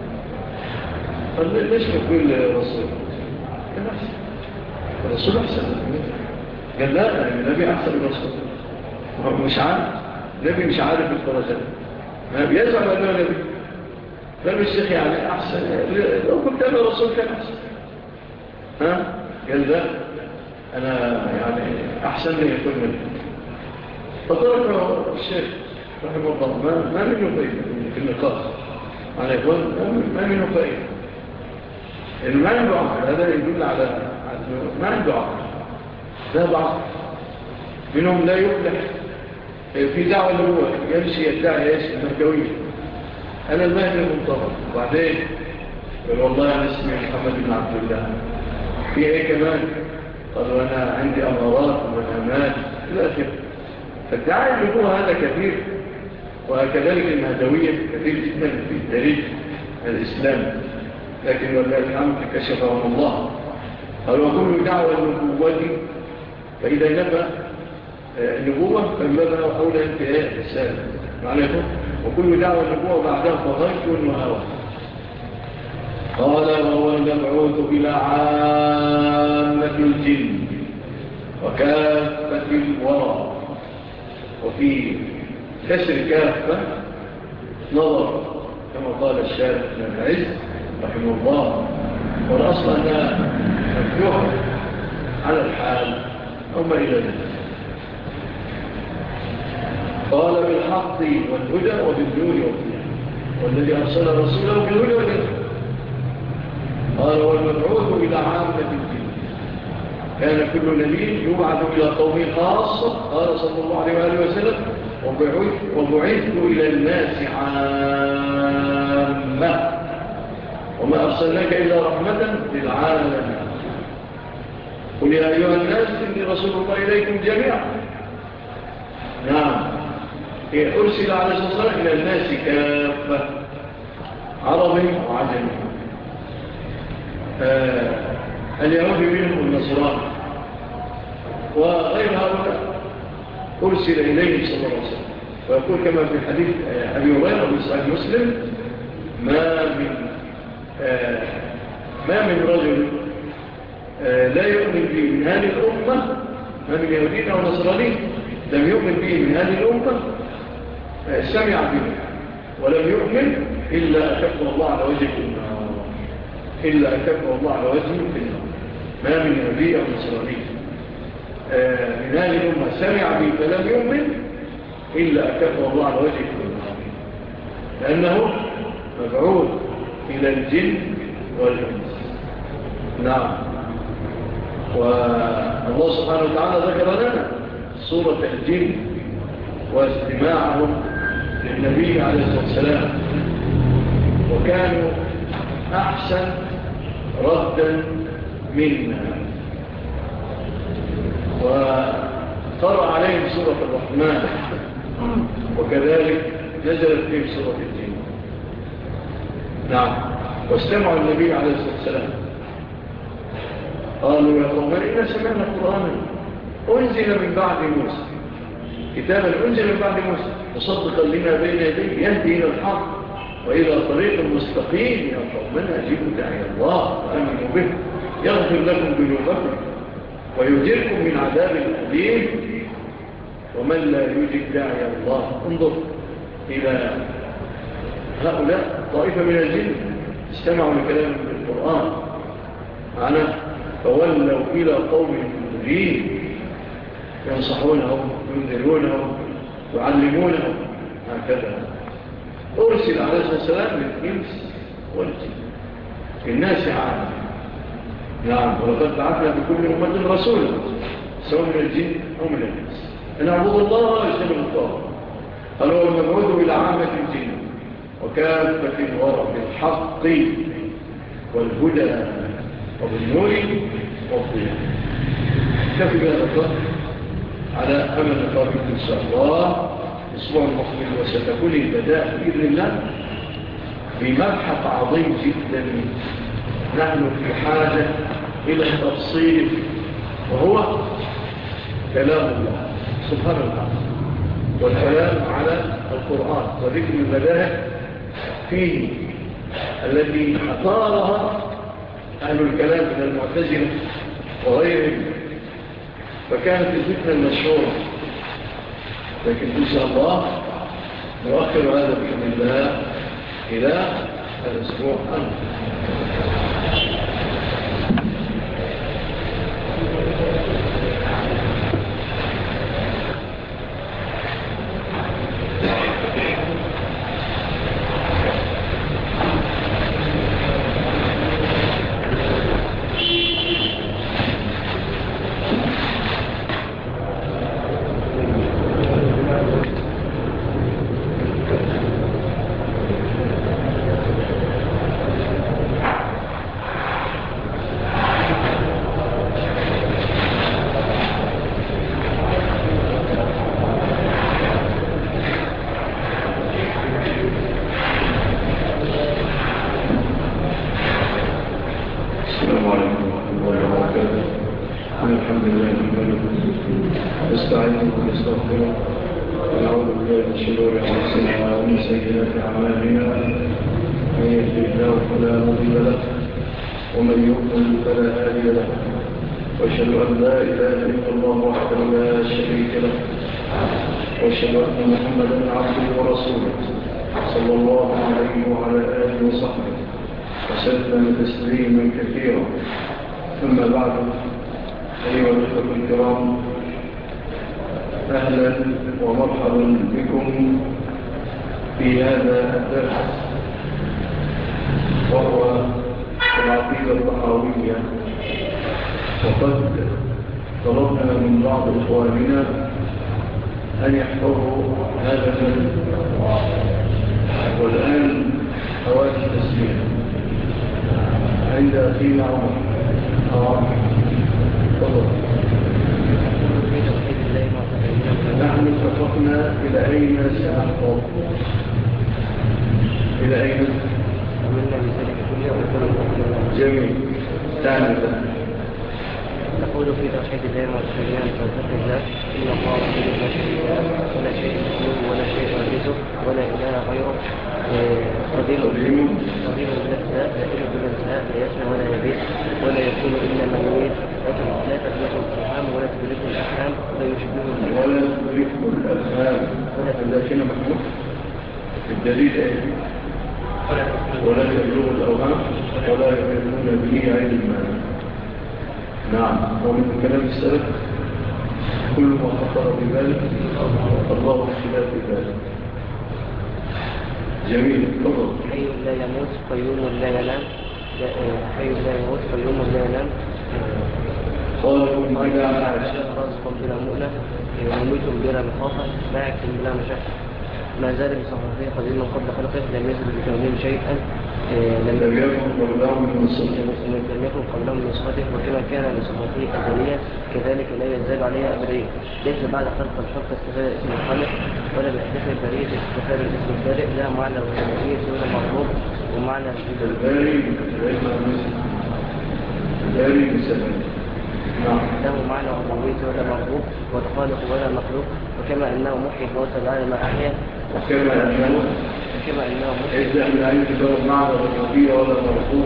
قال ليش نقول رسول؟ قال أحسن الرسول أحسن. قال لا النبي أحسن الرسول. مش عارف نبي، مش عارف الدرجات، يزعم أنه نبي. قال الشيخ يعني أحسن، لو كنت أنا رسول كان أحسن. قال لا أنا يعني أحسن لي يكون نبي. فطرق الشيخ رحمه الله ما منه فائدة في النقاش على إخوان، ما منه فائدة إنه ما عنده عقل. هذا يدل على ما عنده عقل، ذهب عقل. منهم لا يفلح في دعوة اللي هو يمشي يدعي ايش المهدوية، أنا المهدي المنتظر. وبعدين قال والله أنا اسمي محمد بن عبد الله. في إيه كمان؟ قالوا أنا عندي أمارات ومهامات إلى آخره. فالدعاء اللي هو هذا كثير، وكذلك المهدوية كثير جدا في التاريخ الإسلامي، لكن والله الحمد كشفهم الله. قالوا كل دعوة النبوة، فإذا نبأ النبوة فالنبأ أولى انتهاء الرسالة معناته. وكل دعوة النبوة بعدها فغي وهوى. قال وهو المبعوث إلى عامة الجن وكافة الورى. وفي كسر كافة نظر كما قال الشارع بن العز رحمه الله، والأصل أنها مفتوحة على الحال أو ما إلى ذلك. قال بالحق والهدى وبالنور والضياء، والذي أرسل رسوله بالهدى والنور. قال والمبعوث إلى عامة الجن، كان كل نبي يبعث إلى قوم خاصة. قال صلى الله عليه وآله وسلم وبعثت إلى الناس عامة وما أرسلناك إلا رحمة للعالمين. قل يا أيها الناس إني رسول الله إليكم جميعا. نعم، أرسل عليه الصلاة والسلام إلى الناس كافة، عربي وعجمي، اليهود منهم والنصران وغير هؤلاء أرسل إليه صلى الله عليه وسلم. ويقول كما في الحديث أبي هريرة في صحيح مسلم ما من رجل لا يؤمن به من هذه الأمة، ما من يهودين أو نصرانين لم يؤمن به من هذه الأمة سمع به ولم يؤمن إلا أكفه الله على وجهه النار، إلا أكفه الله على وجهه النار. ما من يهودي أو نصراني من هذه الأمة سمع به فلم يؤمن إلا أكفه الله على وجهه النار، لأنه مبعوث إلى الجن والإنس. نعم. والله سبحانه وتعالى ذكر لنا سورة الجن واستماعهم للنبي عليه الصلاة والسلام، وكانوا أحسن ردا منا. وقرأ عليهم سورة الرحمن، وكذلك نزلت فيهم سورة الجن. نعم. واستمعوا النبي عليه الصلاة والسلام قالوا يا قوم إنا سمعنا قرآنا أنزل من بعد موسى، كتابا أنزل من بعد موسى مصدقا لما بين يديه يهدي إلى الحق وإلى طريق مستقيم. يا قومنا أجيبوا داعي الله وآمنوا به يغفر لكم ذنوبكم ويجيركم من عذاب أليم. ومن لا يجب داعي الله. انظر إلى هؤلاء طائفة من الجن استمعوا لكلام القرآن معنا فولوا إلى قوم منذرين ينصحونهم ينذرونهم يعلمونهم هكذا. أرسل عليه الصلاة والسلام للإنس والجن الناس عامة. نعم. ولقد بعثنا بكل أمة رسولا سواء من الجن أو من الناس أن اعبدوا الله واجتنبوا الطاغوت. قال هو المبعوث إلى عامة الجن وكافة الورى بالحق والهدى وبالنور والضياء. كفي بهذا القدر على أمل نقابل إن شاء الله الأسبوع المقبل، وستكون البداء بإذن الله بمبحث عظيم جدا نحن في حاجة إلى التفصيل، وهو كلام الله سبحانه وتعالى، والكلام على القرآن وذكر المبادئ فيه التي أثارها أهل الكلام من المعتزلة وغيرهم، فكانت الفتنة المشهورة. لكن إن شاء الله نؤخر هذا بإذن الله إلى الأسبوع وأشهد أن محمدا عبده ورسوله صلى الله عليه وعلى آله وصحبه وسلم تسليما كثيرا. أما بعد، أيها الأخوة الكرام، أهلا ومرحبا بكم في هذا الدرس، وهو العقيدة الطحاوية. وقد طلبنا من بعض إخواننا أن يحفظوا هذا المنهج، والآن أوان التسليم عند أخينا عمر. نحن اتفقنا إلى أين سنحفظ؟ إلى أين؟ جميل. تعالى نقول في توحيد الله والسلام وتوحيد الله إن الله لا شريك له ولا شيء مثله ولا شيء يعجزه ولا إله غيره، قدير بالأسماء لا يشرك بالأسماء لا يسمع ولا يبيت ولا يكون إلا ما يريد، لا تدركه الأفهام ولا تدركه الأحكام ولا يشبهه الأفهام لكن محمود الدليل إيه؟ ولا تبلغ الأوهام ولا يكون به علما. نعم. ومن كلام السلف كل ما خطر بذلك الله خلاف بذلك. جميل. تفضل. حي لا يموت قيوم لا ينام، حي لا يموت قيوم لا ينام، خالق بلا عاش، رازق بلا مؤنة، مميت بلا مخافة، باعث بلا مشاكل. ما زال بصفاته قديما قبل خلقه، لم يزل بكونه شيئا، لم يكن قبله من صفاته، وكما كان لصفاته أزلية كذلك لا يزال عليها أبدية. ليس بعد خلق الخلق استفاد اسم الخالق، ولا بإحداث البرية استفاد الاسم البارئ، لا معنى الربوبية ولا المطلوب، ومعنى الباري بسبب له معنى الربوبية ولا مربوب، والخالق ولا مخلوق. وكما أنه محيي الموتى بعد ما أحيا، وكما أنه محيي إذا من أن يتبقى معنى الربوبية ولا مربوب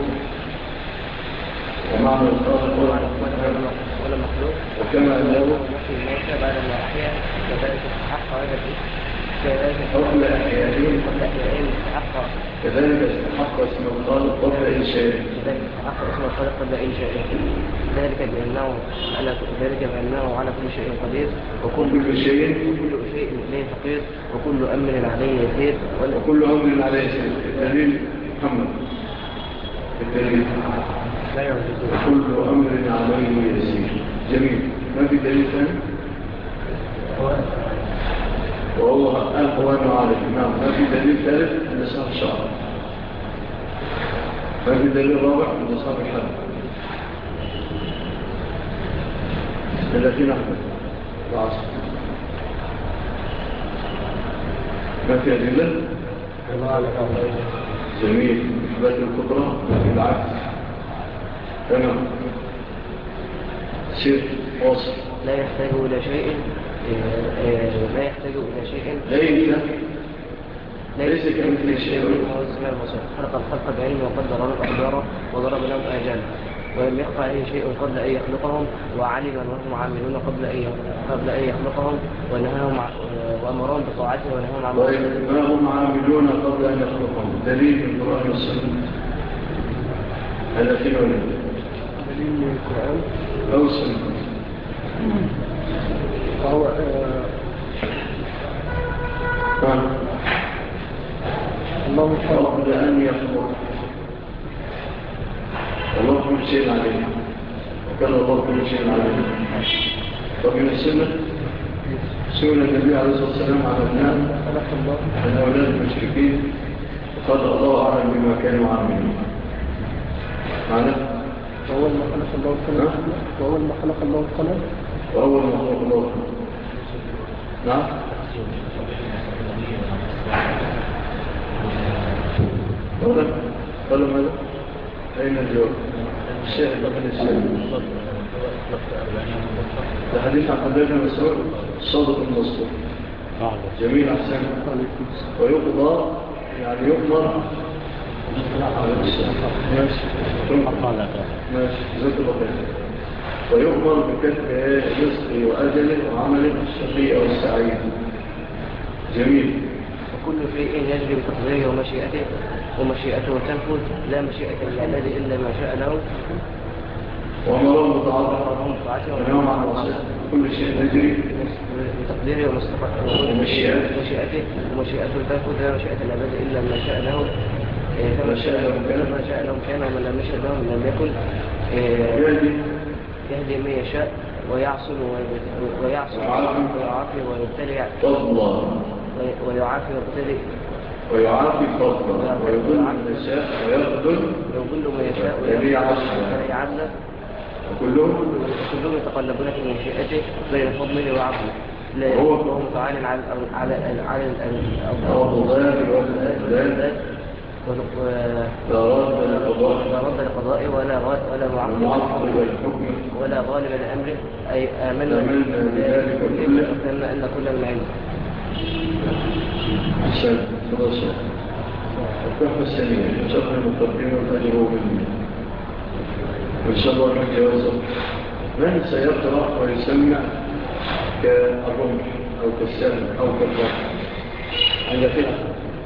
ومعنى الخالق ولا مخلوق. وكما أنه محيي الموتى بعد ما أحيا كذلك استحق هذا قبل أحيائهم استحق، كذلك استحق اسم الخالق قبل إنشائه، كذلك استحق اسم الخالق قبل إنشائه، ذلك بأنه على كل شيء قدير، وكل شيء إليه فقير، وكل أمر عليه يسير، وكل أمر عليه يسير. الدليل محمد، الدليل وكل أمر عليه يسير. جميل. ما في دليل ثاني؟ وهو أهوان عليه. نعم. ما في دليل ثالث؟ النساء الشعر. ما في دليل رابع من أصحاب الحد الذين أحدث العصر ما في أدلة جميل إثبات القدرة بالعكس تمام سير واصل لا يحتاج إلى شيء ليس كمثل شيء خلق الخلق بعلم وقدر لهم أقداره وضرب لهم آجالا ولم يخفى عليه شيء قبل أن يخلقهم وعلم أنهم عاملون قبل أن يخلقهم وأمرهم بطاعته ونهاهم عن معصيته. ما هم عاملون قبل أن يخلقهم دليل من القرآن والسنة هذا في دليل من القرآن أو السنة وهو الله قبل أن يخلق الله كل شيء عليه وكان الله كل شيء عليه. ومن السنة سئل النبي عليه الصلاة والسلام على ابناء من أولاد المشركين قال الله أعلم بما كانوا عاملين معنا وأول ما خلق الله القلم وأول ما خلق الله القلم نعم قالوا ماذا؟ أين الجواب؟ الشيخ بن السلام الحديث عن عبد الله بن مسعود الصادق المصدوق جميل أحسن ويقضى يعني يؤمر ماشي زيت البطيء ويؤمر بكتب رزقه وأجله وعمله الشقي أو السعيد. جميل. وكل شيء يجري بتقديره ومشيئته تنفذ لا مشيئة للعباد إلا ما شاء له وأمرهم بطاعته ونهاهم عن معصيته. كل شيء يجري بتقديره ومشيئته تنفذ لا مشيئة للعباد إلا ما شاء له فما شاء لهم كان ومن لم يشاء لهم لم يكن. يهدي من يشاء ويعصل ويعافي ويبتلع ويعافي ويبتلع ويعافي فضلا ويضل من يشاء ويضل من يشاء ويبتلع عدلا وكلهم يتقلبون في مشيئته بين فضله وعفوه وهو متعال على الأضداد لا رد لقضائه ولا معقب ولا غالب لأمره أي آمنا بذلك كله وفهمنا أن كل من عنده. الشيخ فرصة الكفة السليمة شرح المقدمة الأجر منه وإن شاء الله الجوازة من سيقرأ ويسمع كالرمح أو كالسهم أو كالرمح عند فئة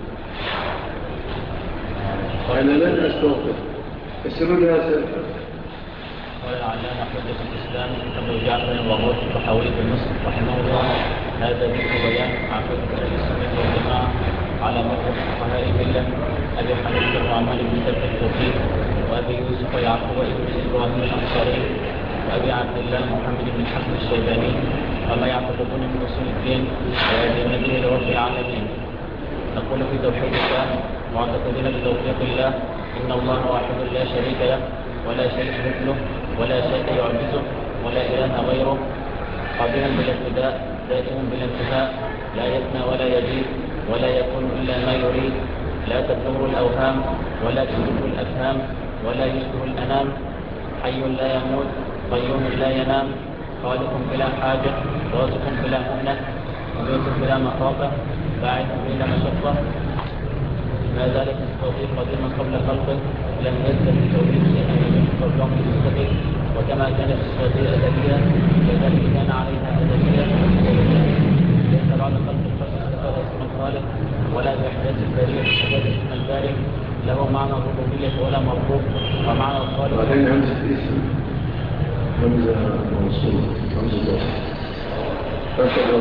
أنا لن أستوقف السرور لها سلفة. قال علامة حجة الإسلام أبو جعفر الرغوث الطحاوي بمصر رحمه الله هذا ذكر بيان عقيدة أهل السنة والجماعة على مذهب فقهاء الملة أبي حنيفة النعمان بن ثابت الكوفي وأبي يوسف ويعقوب بن إبراهيم الأنصاري وأبي عبد الله محمد بن حسن الشيباني وما يعتقدون من أصول الدين وهذه النبي لرب العالمين. نقول في توحيد الله معتقدين بتوفيق الله إن الله واحد لا شريك له ولا شيء مثله ولا شيء يعجزه ولا إله غيره قادما بلا ابتداء دائم بلا انتهاء لا يفنى ولا يزيد ولا يكون إلا ما يريد لا تبلغ الأوهام ولا تدرك الأفهام ولا يشبه الأنام حي لا يموت قيوم لا ينام خالق بلا حاجة رازق بلا مؤنة مميت بلا مخافة باعث بلا مشقة ما ذلك التوحيد قديما قبل خلقه لم يزل بتوحيد شيئا من قبلهم المستقيم وكما كانت الصفاتية أزلية كذلك كان عليها أزلية ليس بعد خلق الخلق استفاد اسم الخالق ولا بإحداث البريء استفاد اسم البارئ له معنى الربوبية ولا مربوب ومعنى الخالق بعدين همزة اسم همزة موصولة همزة الله فأنت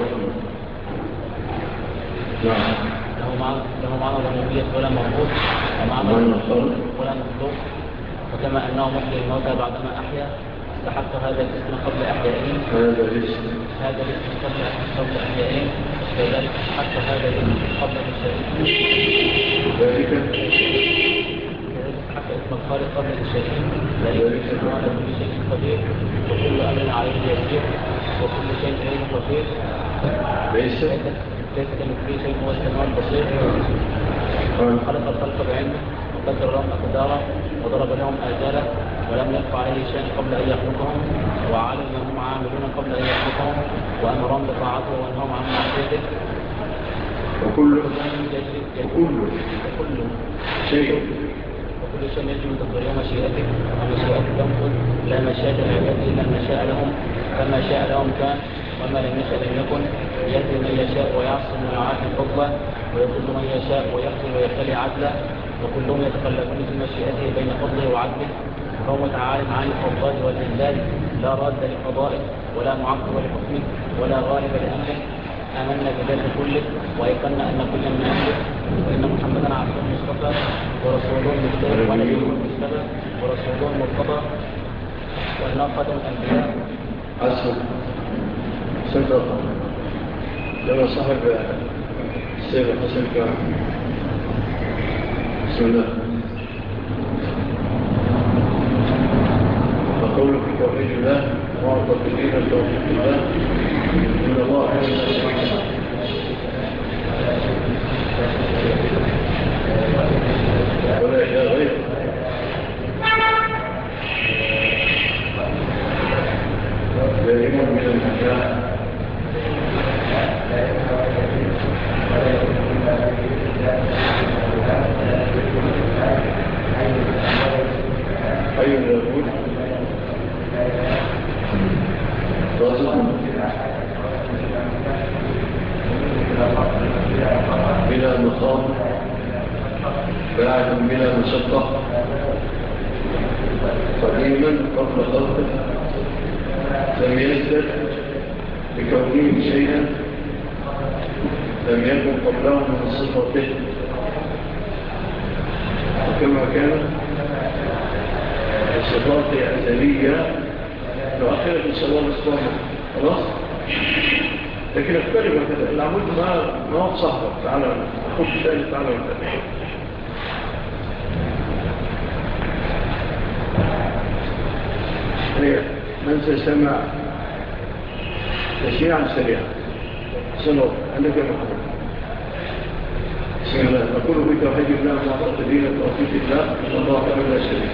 له معنى الربوبية ولا مربوط ومعنى الخلق ولا مخلوق وكما أنه محيي الموتى بعدما أحيا استحق هذا الاسم قبل أحيائهم هذا الاسم قبل أحيائهم كذلك استحق هذا الاسم قبل مشاركهم كذلك استحق اسم الخالق قبل الشريك ذلك سبحان كل شيء قدير وكل أمر عليه يسير وكل شيء إليه فقير ليس ليس كمثله شيء هو السميع البصير خلق الخلق بعلمه وقدر لهم أقداره وضرب لهم آجاله ولم يخف عليه شيء قبل أن يخلقهم وعلم ما هم عاملون قبل أن يخلقهم وأمرهم بطاعته وأنهم عن معصيته وكل شيء وكل شيء يجب تقدير مشيئته ومشيئته تنفذ لا مشيئة العباد إلا ما شاء لهم فما شاء لهم كان وما لم يشاء لم يكن يهدي من يشاء ويعصم ويعافي فضله ويضل من يشاء ويقتل ويختلي عدله وكلهم يتقلبون في مشيئته بين فضله وعدله فهو تعالى عن الفضل والإنزال لا راد لقضائه ولا معقب لحكمه ولا غالب لأمره آمنا بذلك كله وأيقنا أن كل من أمره وإن محمدا عبده المصطفى ورسوله المختار ونبيه المجتبى ورسوله المرتضى والناقة الأنبياء عسل صدق لما صاحب السيد حسن كان بسم الله وقول في توحيد الله معتقدين توحيد الله إن الله ولا إله غيره دائما من النجاة حي لا يموت رازق بلا مقام باعد بلا مشقة قديما قبل خلقه لم يزدد بكونه شيئا لم يكن قبله من صفاته وكما كان الصفات أزلية وأخيرا إن شاء الله نسبوعنا خلاص لكن اختلف العمود ما هو صحبه تعالى أخذ الثالث تعالى ونتابع من سيستمع تشريعا سريعا صلوا عندك يا محمد بسم الله نقول بتوحيد الله معتقدين توحيد الله ان الله تعالى لا شريك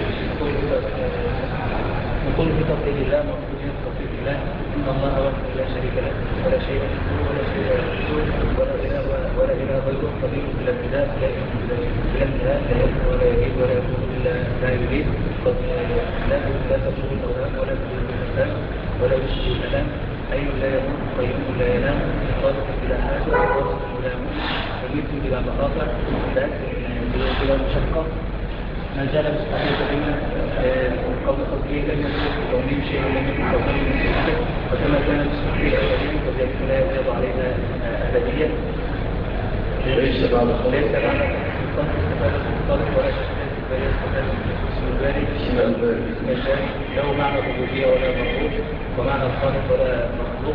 نقول بتوحيد الله معتقدين توحيد الله ان الله وحده لا شريك له ولا شيء ولا شيء ولا اله غيره قدير بلا ابتداء لا انتهاء لا يكون ولا يزيد ولا يكون الا ما يريد قد لا تكون الاوهام ولا تكون الافهام ولا يشبه الالام حي لا يموت قيوم لا ينام قادر بلا حاجه قادر بلا موت مميت بلا مخاطر بلا مشقه ما زال مستحيل بنا قبل خلقه لم يكن كونه شيء لم يكن كونه من صفته وكما كان مستحيل ابديا وذلك لا يفرض علينا ابديا ليس بعد خلق ولا شخصية الباري اسم الباري له معنى الربوبية ولا مخلوق ومعنى الخالق ولا مخلوق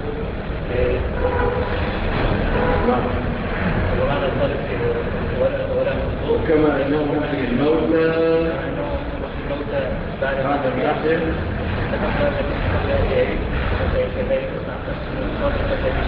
ومعنى الخالق ولا مخلوق وكما أنه محيي الموتى بعد ما تبعثه فتحنا قبل أجيائي وكذلك نعتقد الخالق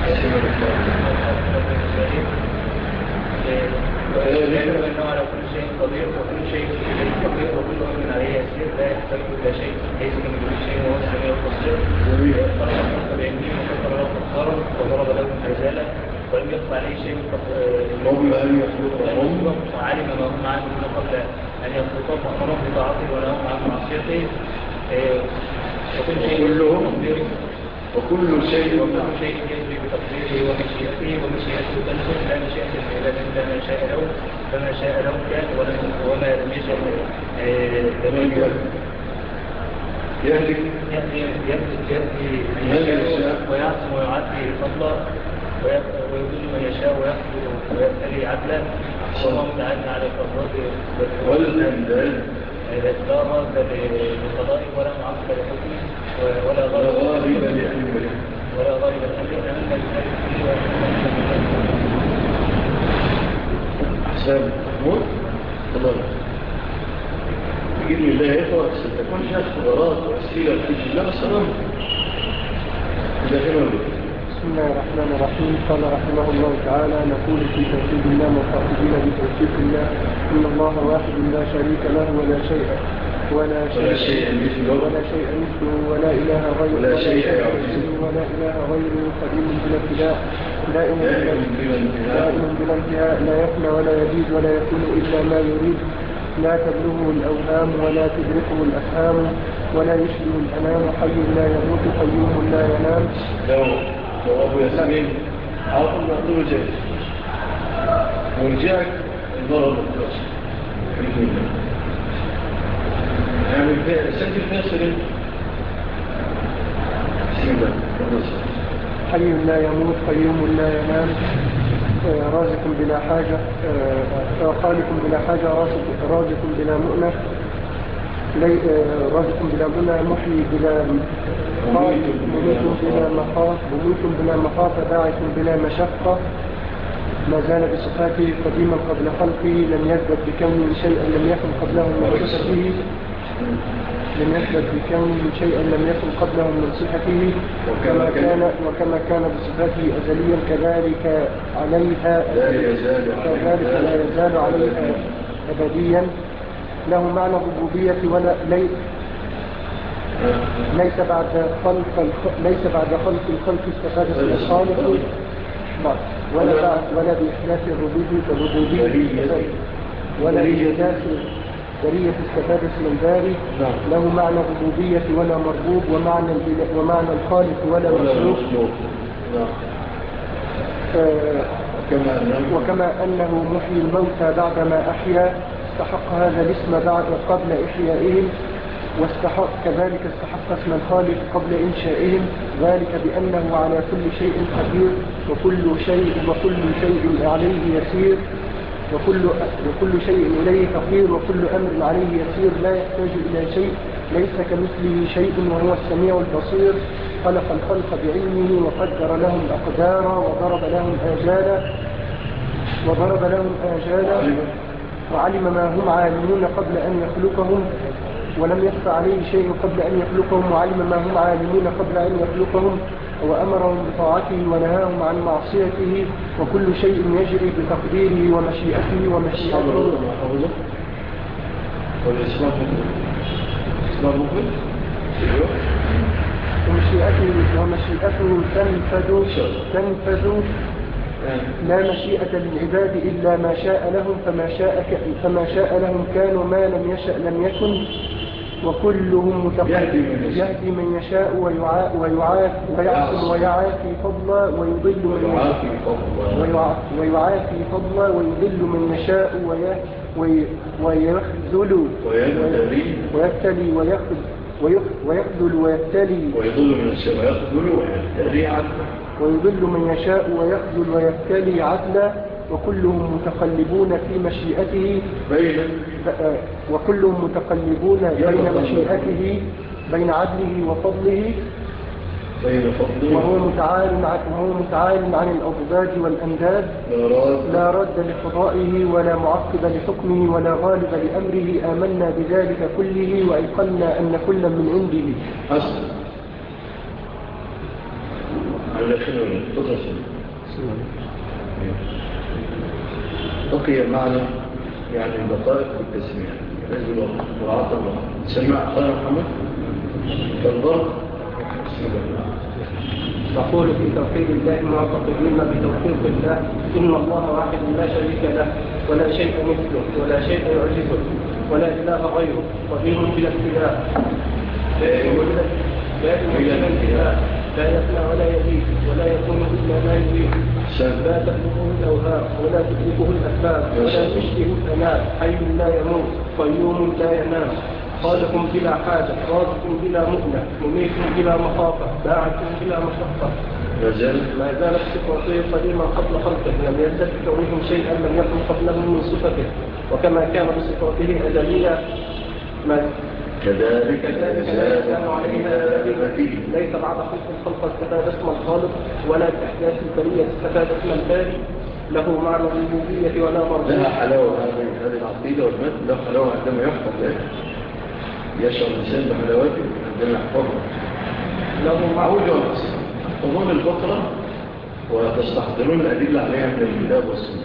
وذلك أنه على كل شيء قدير وكل شيء إليه قدير وكل أمر عليه يسير لا يحتاج إلى شيء ليس من كل شيء وهو السميع البصير خلق الخلق بعلمه وقدر له قدرا وضرب له رجالا ولم يخفى عليه شيء قبل أن يخلقهم وعلم ما هم عاملون قبل أن يخلقهم وأمرهم بطاعته ونههم عن معصيته وكل شيء يجري بتقديره ومشيئته ومشيئته تنفذ لا مشيئة العباد إلا ما شاء له فما شاء له كان وما لم يشاء لم يكن يهدي من يشاء ويعصم ويعدي فضلا ويضل من يشاء ويقتل ويبتلي عدلا والله تعالى على الفضل والإمداد لا راد لقضائه ولا معقب لحكمه ولا غالب لأمره ولا غالب الأمر أمنا بذلك كله أحسان محمود تفضل يجيب لي تكون فيها اختبارات وأسئلة وكتب لا صراحة إذا كانوا بسم الله الرحمن الرحيم. قال رحمه الله تعالى: نقول في توحيد الله مخاطبين بتوحيد الله إن الله واحد لا شريك له ولا شيء مثله ولا إله غيره ولا شيء يعجزه ولا إله غيره قديم بلا ابتداء دائم بلا انتهاء لا يفنى ولا يزيد ولا يكون إلا ما يريد لا تبلغه الأوهام ولا تدركه الأفهام ولا يشبه الأنام حي لا يموت قيوم لا ينام. لو أبو ياسمين عاطل مأطول جاي ورجعك الضرب الكرسي يعني سجل ناصر بسم الله حي لا يموت قيوم لا ينام رازق بلا حاجة خالق بلا حاجة رازق بلا مؤنة رازق بلا مؤنة محيي بلا مميت بلا مخاف باعث بلا مشقة ما زال بصفاته قديما قبل خلقه لم يزدد بكونه شيئا لم يكن قبله من صفته وكما كان بصفاته أزليا كذلك لا يزال عليها أبديا. له معنى الربوبية ليس بعد خلق الخلق استفاد من الخالق ولا بإحداث الربوبية ولا بإحداث برية استفاد اسم الباري. له معنى الربوبية ولا مربوب ومعنى الخالق ولا مخلوق. وكما أنه محيي الموتى بعدما أحيا استحق هذا الاسم قبل إحيائهم كذلك استحق اسم الخالق قبل إنشائهم ذلك بأنه على كل شيء قدير وكل شيء عليه يسير وكل شيء إليه فقير وكل أمر عليه يسير لا يحتاج إلى شيء ليس كمثله شيء وهو السميع البصير. خلق الخلق بعلمه وقدر لهم أقدارا وضرب لهم آجالا وعلم ما هم عالمون قبل أن يخلقهم ولم يخف عليه شيء قبل أن يخلقهم وعلم ما هم عالمون قبل أن يخلقهم وأمرهم بطاعته ونهاهم عن معصيته وكل شيء يجري بتقديره ومشيئته تنفذ لا مشيئة للعباد إلا ما شاء لهم فما شاء لهم كانوا ما لم يشأ لم يكن وكلهم متقدم يهدي من يشاء ويعصم ويعافي فضلا ويضل من يشاء ويخذل ويبتلي ويخذل ويبتلي ويضل من يشاء ويخذل ويبتلي عدلا وكلهم متقلبون في مشيئته بين عدله وفضله وهو متعال عن الأضداد والأنداد لا رد لقضائه ولا معقب لحكمه ولا غالب لأمره. آمنا بذلك كله وأيقنا أن كل من عنده بقي معنا يعني الدقائق بالتسمية رجل وعطى الله سمع قال محمد كالضرب. بسم الله. نقول في توحيد الله معتقدين بتوحيد الله إن الله واحد لا شريك له ولا شيء مثله ولا شيء يعجزه ولا إله غيره قديم بلا ابتداء لا يفنى ولا يزيد ولا يكون إلا ما يريد لا تبلغه الأوهام ولا تدركه الأسباب ولا تشبه الأنام حي لا يموت قيوم لا ينام خالق بلا حاجة رازق بلا مؤنة مميت بلا مخافة باعث بلا مشقة ما زالت صفاته قديما قبل خلقه لم يزدد بكونهم شيئا لم يكن قبله من صفته وكما كان بصفاته أزلية كذلك كان عليها أبدية ليس بعد خلق الخلق استفاد اسم الخالق ولا بإحداث البرية استفاد اسم الباري. له معنى الربوبية ولا مربوب. لها حلاوة هذه العقيدة والمتن له حلاوة عندما يحكم ذلك يشعر الإنسان بحلاوته عندما يحفظها له معود ونفس تحفظون الفقرة وتستحضرون الأدلة عليها من الكتاب والسنة.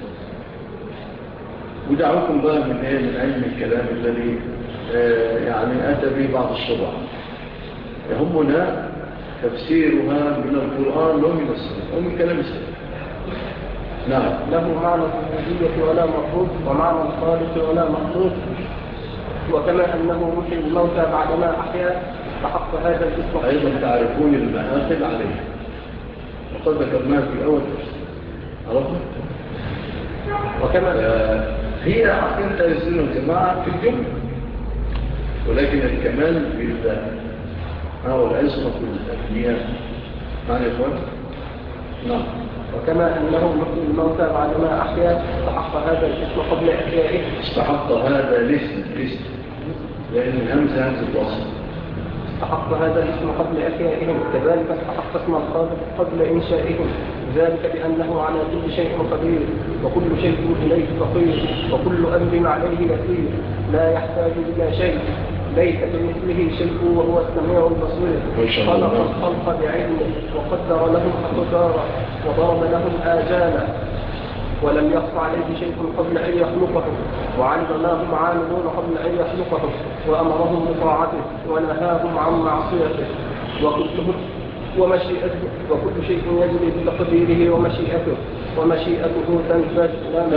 ودعوكم بقى من علم الكلام الذي يعني أتى به بعض الشرع يهمنا تفسيرها من القرآن ومن السنة ومن كلام السنة. نعم. له معنى الوجودية ولا مخلوق ومعنى الخالق ولا مخلوق. وكما أنه محيي الموتى بعدما أحيا فحق هذا الاسم. أيضا تعرفون المآخذ عليه وقد ذكرناها في الأول عرفنا. وكما هي عقيدة السنة والجماعة في الجملة ولكن الكمال بالله هو العصمة الأنبياء. معنى إخوان؟ نعم. وكما أنه محيي الموتى بعدما أحيا استحق هذا الاسم قبل إحيائه. استحق هذا الاسم لأن الهمزة همزة وصل. استحق هذا الاسم قبل إحيائهم كذلك استحق اسم الخالق قبل إنشائهم ذلك بأنه على كل شيء قدير وكل شيء إليه فقير وكل أمر عليه يسير لا يحتاج إلى شيء ليس كمثله شيء وهو السميع البصير. خلق الخلق بعلمه وقدر لهم أقدارا وضرب لهم آجالا ولم يخف عليه شيء قبل أن يخلقهم وعلم ما هم عاملون قبل أن يخلقهم وأمرهم بطاعته ونهاهم عن معصيته ومشيئته وكل شيء يجري بتقديره ومشيئته تنفذ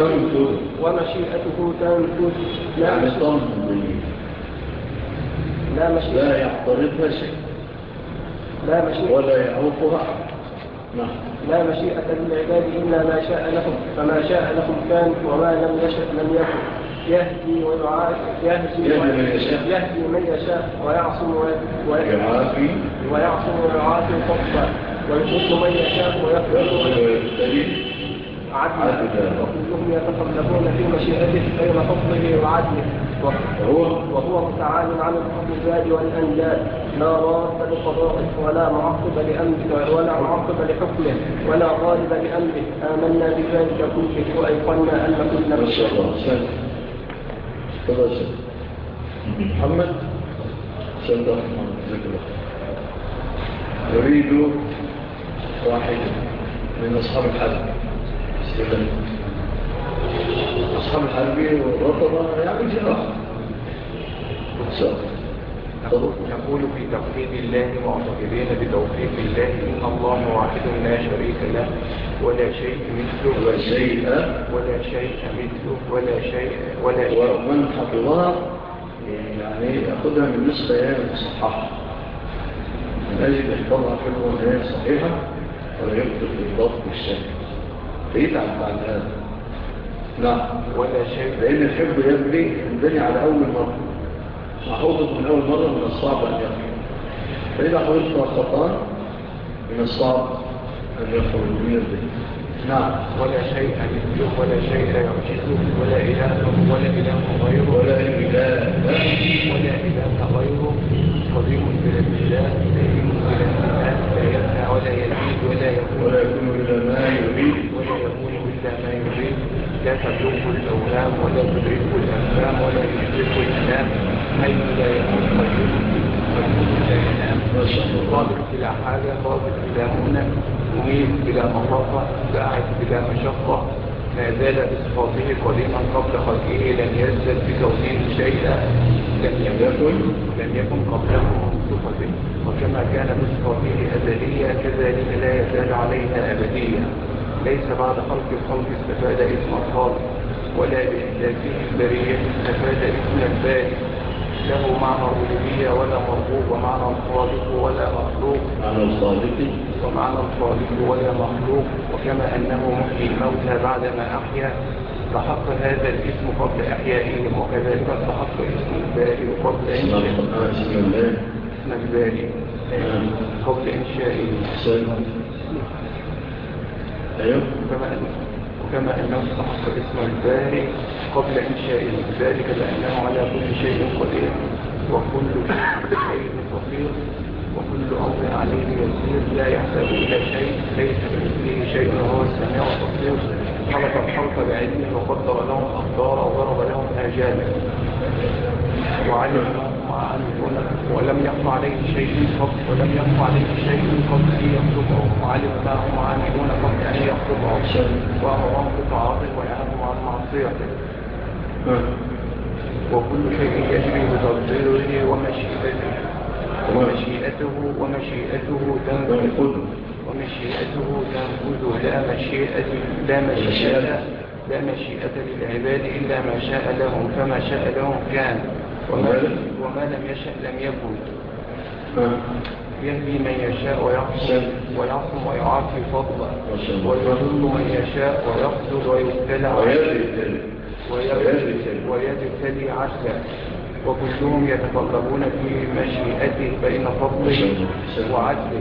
لا يعترضها شيء ولا يعوقها. نعم. لا مشيئة للعباد إلا ما شاء لهم فما شاء لهم كان وما لم يشأ لم يكن يهدي من يشاء ويعصم ويعافي صفا ويضل من يشاء ويقتل عدلا وكلهم يتقلبون في مشيئته بين فضله وعدله وهو متعال عن الأضداد والأنداد لا راد لقضائه ولا معقب لأمره ولا معقب لحكمه ولا غالب لأمره آمنا بذلك كله وأيقنا أن كل ما شاء الله. محمد سيد محمد ذكره يريد واحد من أصحاب الحرب أصحاب الحرب والرطبة يعني جراح نقول في توحيد الله معتقدين بتوحيد الله إن الله واحد لا شريك له ولا شيء مثله ومن حفظها يعني يأخذها من نسخة صحيحة من أجل إحضارها حلوة هي صحيحة ولا يكتب الضبط بالشكل فيتعب بعد هذا. نعم. ولا شيء لأن الحفظ ينبني على أول مرة أحوضت من أول مرة من الصعب أن يخرج فإذا حوضتها خطأ من الصعب أن يخرج من الذهن. نعم. ولا شيء مثله ولا شيء يعجزه ولا إله غيره قديم بلا ابتداء دائم بلا انتهاء لا يبنى ولا يزيد ولا يكون إلا ما يريد لا تبلغه الأوهام ولا تدركه الأفهام ولا يشركه الأنام حي لا يموت قيوم لا ينام قادر بلا حاجة قادر بلا مؤنة مميت بلا مخافة باعث بلا مشقة ما زال بصفاته قديما قبل خلقه لم يزدد بكونه شيئا لم يكن قبله صفته وكما كان بصفاته أزلية كذلك لا يزال عليها أبدية ليس بعد خلق الخلق استفاد اسم الخالق ولا بإحداثه البرية استفاد اسم الباري له معنى الربوبية ولا مرغوب ومعنى الخالق ولا مخلوق ولا مخلوق وكما أنه محيي الموتى بعدما أحيا استحق هذا الاسم قبل إحيائهم وكذلك استحق اسم الباري قبل إنشائهم وكما أنه استحق اسم الباري قبل إنشائه ذلك لأنه على كل شيء قدير وكل شيء فقير وكل أمر عليه يسير لا يحتاج إلى شيء ليس كمثله شيء وهو السميع البصير خلق الخلق بعلمه وقدر لهم أقدارا وضرب لهم آجالا وعلم ولم يخف عليه شيء قبل أن يخطبه، وعلم ما هم عاملون قبل أن يخطبه، وهو منطق عاطل وينهم عن معصيته، وكل شيء يجري بتقديره ومشيئته تنفذ لا مشيئة للعباد إلا ما شاء لهم، فما شاء لهم كان، وما لم يشأ لم يكن. يهدي من يشاء ويعصم ويعافي فضلا، ويضل من يشاء ويقتل ويبتلى ويبتلي عدلا، وكلهم يتطلبون في مشيئته بين فضله وعدله،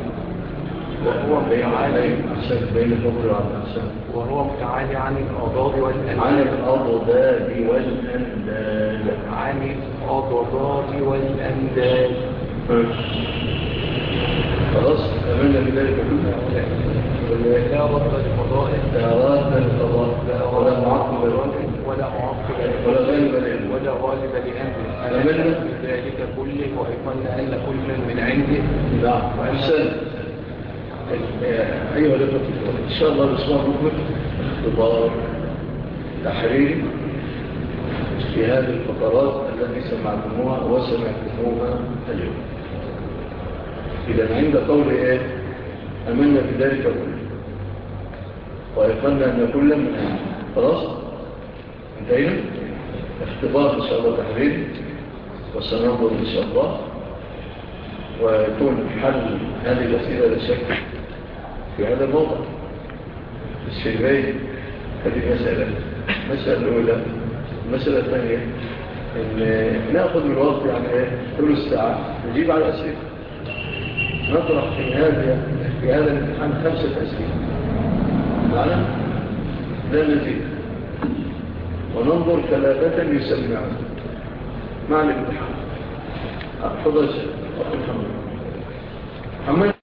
وهو متعالي عن الأضداد والأنداد. خلاص أمنا بذلك كله. لا رد لقضائه ولا معقب ولا غالب لأمره. أمنا بذلك كله وأيقنا أن كل من عنده. نعم. أحسن. أيها الأخوة، إن شاء الله الأسبوع المقبل اختبار تحريري في هذه الفقرات التي سمعتموها اليوم. إذا عند قول إيه؟ أمنا بذلك كله ويقلنا أن كل من عنده. خلاص؟ انتهينا؟ اختبار إن شاء الله تحريري، وسننظر إن شاء الله، ويكون حل هذه الأسئلة لا شك في هذا الموضع. الشيبين هذه مسألة الأولى. المسألة الثانية إن نأخذ من وقت يعني ثلث ساعة نجيب على الأسئلة. نطرح في هذا الامتحان 5 أسئلة معنا لا نزيد، وننظر 3 يسمعون مع الامتحان. أخذ الشيء محمد